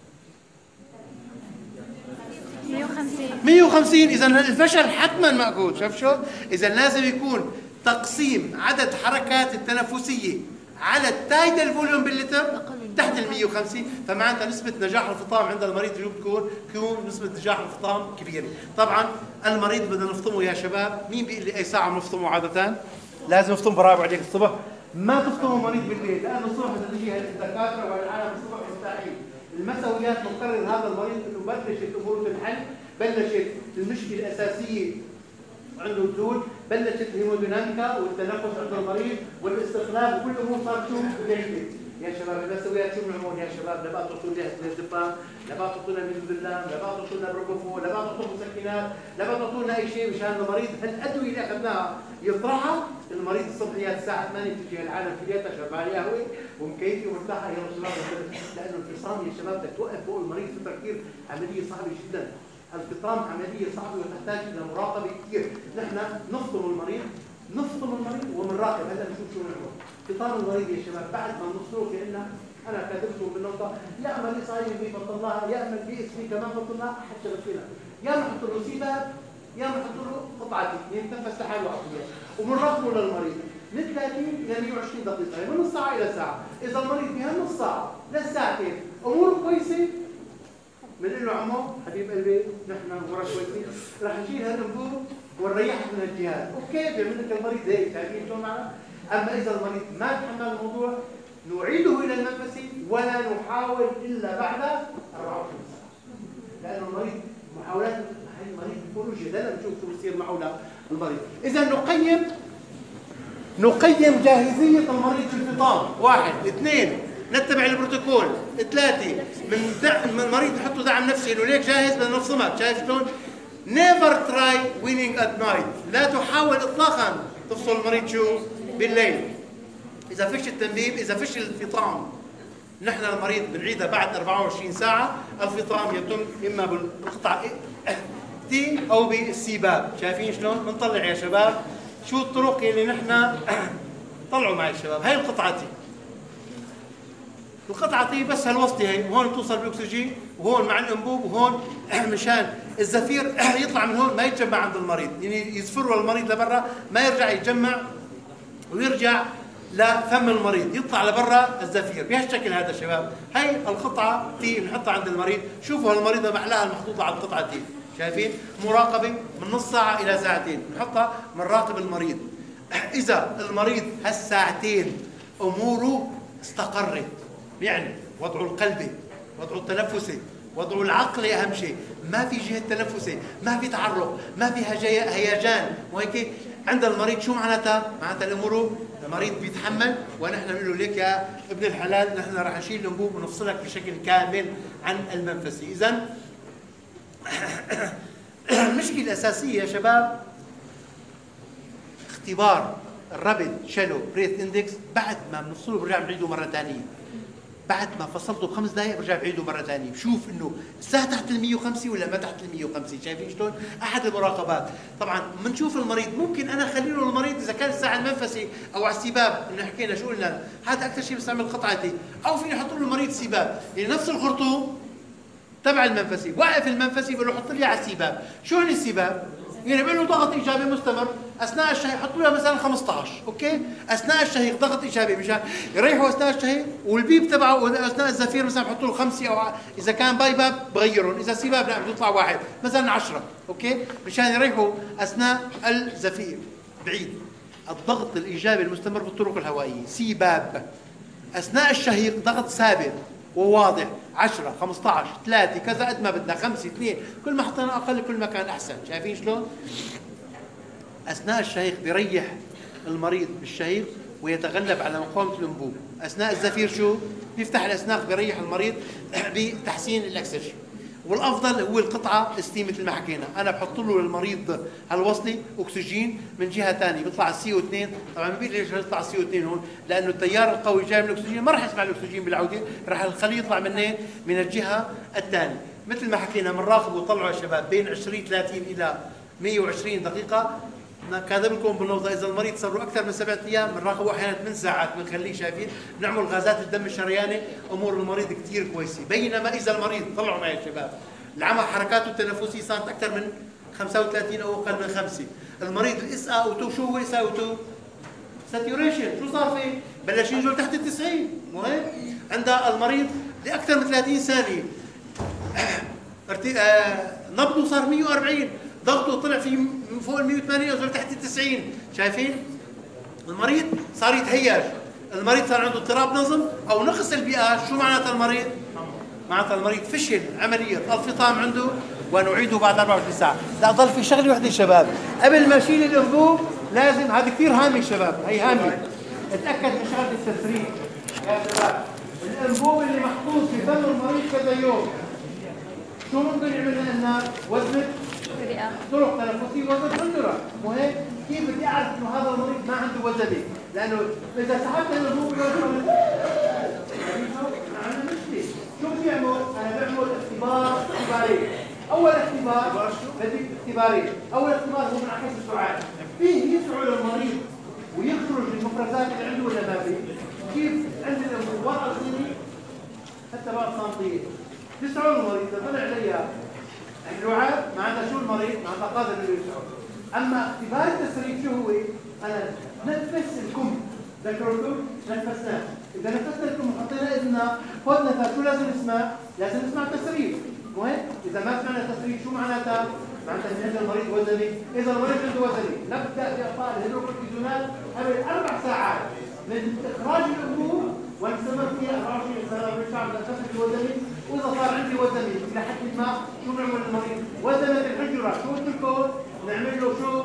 Speaker 3: مية وخمسين.
Speaker 1: مية وخمسين. اذا الفشل حتما مأكول. شوف شو؟ اذا لازم يكون تقسيم عدد حركات التنفسيه على التايدال فوليوم باللتر تحت ال مية وخمسين، فمعناتها نسبه نجاح الفطام عند المريض شو بتكون؟ تكون نسبه نجاح الفطام كبيره. طبعا المريض بدنا نفطمه يا شباب، مين بيقول لي اي ساعه بنفطمه عاده؟ لازم نفطم، برافو عليك، الصبح. ما تفطموا مريض بالليل، لانه الصبح بدها تجي الدكاتره والعالم الصبح مستحيل. المسويات مقرر هذا المريض انه بلشت اموره تنحل، بلشت المشكله الاساسيه عنده تزول، بلشت الهيموديناميكا والتنفس عند المريض والاستقلاب وكل امور صارت شو جيده. يا شباب البسويات شو بنعمل يا شباب؟ لا بقى تعطونا دبان، لا بقى تعطونا ميزوبيلام، لا بقى تعطونا بروكوفو، لا بقى تعطونا مسكنات، لا بقى تعطونا اي شيء مشان المريض هالادويه اللي اخذناها يطرحها المريض الصبحيات الساعه ثمانية بتجي العالم في بيتها شربان قهوه ومكيفه ومرتاحه. يلا شباب لانه الفصام يا شباب بدك توقف فوق المريض فتره كثير عمليه صعبه جدا. الفطام عمليه صعبه وتحتاج الى مراقبه كثير. نحن نفطم المريض نفطم المريض وبنراقب. هلا نشوف شو نعمل. فطام المريض يا شباب بعد ما نفصله في عنا انا كاتبته بالنقطه يا اما لي صايم بي بطلناها يا اما البي اس بي كمان بطلناها حتى بفينا يا ما نحط له سيباب يا ما نحط له قطعتي يتنفس لحاله عقليا وبنراقبه للمريض من ثلاثين الى مئة وعشرين دقيقه من نص ساعه الى ساعه. اذا المريض بهالنص ساعه للساعتين اموره كويسه بنقول له عمو حبيب قلبي نحن امورك كويسه رح نشيل هالانبوب ونريحك من الجهاز. اوكي بيعمل لك المريض هيك شايفين شلون معنا؟ اما اذا المريض ما تحمل الموضوع نعيده الى المنفسي ولا نحاول الا بعد أربعة وعشرين ساعه. لانه المريض محاولات هي المريض بيكونوا جدلا نشوف شو بصير معه للمريض. اذا نقيم نقيم جاهزيه المريض في الفطام. واحد، اثنين، نتبع البروتوكول. ثلاثه، من دعم المريض نحطه دعم نفسي انه ليك جاهز بدنا نفصمك. شايف شلون؟ never try winning at night. لا تحاول اطلاقا تفصل المريض شو بالليل. اذا فش التنبيب اذا فش الفطام نحن المريض بنعيدها بعد أربعة وعشرين ساعه. الفطام يتم اما بالقطع تي او بالسيباب. شايفين شلون؟ بنطلع يا شباب شو الطرق اللي نحن طلعوا معي الشباب. هاي القطعه تي القطعه تي بس هالوسطي هي وهون بتوصل بالاكسجين وهون مع الانبوب وهون مشان الزفير يطلع من هون ما يتجمع عند المريض يعني يزفروا المريض لبرا ما يرجع يتجمع ويرجع لفم المريض يطلع لبرا الزفير بهالشكل هذا شباب. هي القطعه تي بنحطها عند المريض. شوفوا هالمريضه محلاها المحطوطه على القطعه تي. شايفين؟ مراقبه من نص ساعه الى ساعتين بنحطها بنراقب المريض. اذا المريض هالساعتين اموره استقرت يعني وضعه القلبي وضعه التنفسي وضعه العقلي اهم شيء ما في جهه تنفسي ما في تعرق ما في هيجان وهيك عند المريض شو معناتها؟ معناتها الامور المريض بيتحمل ونحن بنقول له ليك يا ابن الحلال نحن راح نشيل الانبوب ونفصلك بشكل كامل عن المنفسي. اذا المشكله الاساسيه يا شباب اختبار الرابد شالو بريث اندكس بعد ما بنفصله برجع بنعيده مره ثانيه. بعد ما فصلته بخمس دقائق برجع بعيده مره ثانيه بشوف انه الساعه تحت ال مئة وخمسة ولا ما تحت ال مئة وخمسة. شايفين شلون؟ احد المراقبات. طبعا بنشوف المريض ممكن انا اخلي له المريض اذا كان الساعه المنفسي او على السباب انه حكينا شو قلنا هذا اكثر شيء بستعمل قطعتي او فيني احط له المريض سباب يعني نفس الخرطوم تبع المنفسي وقف المنفسي بقول له حط لي على السباب. شو هن السباب؟ يعني بيقول له ضغط ايجابي مستمر اثناء الشهيق حطوا له مثلا خمسة عشر اوكي اثناء الشهيق ضغط ايجابي مشان يريحوا اثناء الشهيق والبيب تبعه اثناء الزفير مثلا بحطوا له خمسه او اذا كان باي باب بغيرهم اذا سباب لا بيطلع واحد مثلا عشرة اوكي مشان يريحوا اثناء الزفير. بعيد الضغط الايجابي المستمر بالطرق الهوائيه سباب اثناء الشهيق ضغط ثابت وواضح عشرة خمسة عشر ثلاثة كذا قد ما بدنا خمسة اثنين كل ما حطينا اقل كل ما كان احسن. شايفين شلون؟ اثناء الشهيق بيريح المريض بالشهيق ويتغلب على مقاومه الانبوب. اثناء الزفير شو؟ بيفتح الاسناخ بيريح المريض بتحسين الاكسجين. والافضل هو القطعه ستيم مثل ما حكينا. انا بحط له للمريض هالوصلي اكسجين من جهه ثانيه بيطلع السي او اثنين. طبعا ما ليش يطلع السي او اثنين هون لانه التيار القوي جاي من الاكسجين ما راح يسمع الاكسجين بالعوده راح نخليه يطلع منين؟ من الجهه الثانيه. مثل ما حكينا بنراقب وطلعوا يا شباب بين عشرين ثلاثين الى مئة وعشرين دقيقه. كاتب لكم بالنقطه اذا المريض صار له اكثر من سبعة ايام بنراقبه احيانا ثمان ساعات بنخليه. شايفين؟ بنعمل غازات الدم الشرياني امور المريض كثير كويسه. بينما اذا المريض طلعوا معي يا شباب العمى حركاته التنفسيه صارت اكثر من خمسة وثلاثين او اقل من خمسة. المريض الاس او تو شو هو اس او تو؟ ساتيوريشن. شو صار فيه؟ بلش ينزل تحت ال تسعين مو هيك؟ عند المريض لاكثر من ثلاثين ثانيه نبضه صار مئة وأربعين ضغطه طلع في فوق ال مئة وثمانين نزل تحت ال تسعين. شايفين؟ المريض صار يتهيج. المريض صار عنده اضطراب نظم او نقص البي اتش. شو معناتها المريض؟ معناتها المريض فشل عمليه الفطام عنده ونعيده بعد أربعة وعشرين ساعه. لا ضل في شغله وحده شباب قبل ما اشيل الانبوب لازم هذا كثير هامه شباب. هي هامه اتاكد من شغله التسريب يا شباب. الانبوب اللي محطوط في فم المريض كذا يوم شو ممكن يعمل لنا؟ وزن طرق تنفسيه وزن حنجره، مو هيك؟ كيف بدي اعرف انه هذا المريض ما عنده وزني؟ لانه اذا سحبت الانبوب عندنا مشكله. شو بدي اعمل؟ انا بعمل اختبار اختبارين. اول اختبار بدي اختبارين، اول اختبار هو من حيث السعال، فيه يسعل المريض ويخرج المفرزات اللي عنده ولا ما فيه؟ كيف عند الانبوب ورقه صيني حتى بعد سنتين تسعل المريض اذا طلع لي اللعاب معناتها شو المريض؟ معناتها قادر انه يسعل. اما اختبار التسريب شو هو؟ انا نفس الكم، ذكرتم؟ نفسناه، اذا نفسنا الكم وحطينا اذننا خذ نفس، شو لازم نسمع؟ لازم نسمع تسريب، مو هيك؟ اذا ما سمعنا تسريب شو معناتها؟ معناتها ان عند المريض وزني، اذا المريض عنده وزني نبدا باعطاء الهيدروكورتيزونات قبل اربع ساعات من اخراج الانبوب ونستمر فيها أربعة وعشرين ساعه بنشعر بالخفف الوزني، واذا صار عندي وزني الى حد ما شو بنعمل للمريض؟ وزن الحجره، شو قلت لكم؟ نعمل له شو؟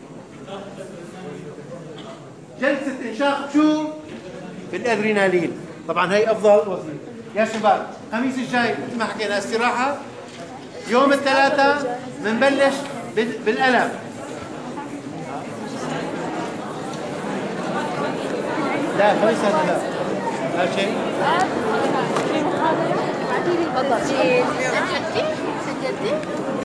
Speaker 1: جلسه انشاق شو؟ بالادرينالين. طبعا هي افضل وسيله. يا شباب الخميس الجاي مثل ما حكينا استراحه، يوم الثلاثاء بنبلش بالالم. لا خميس هذا لا لا شيء.
Speaker 2: في محاضرة؟
Speaker 3: تفضل. سجلتي؟ سجلتي؟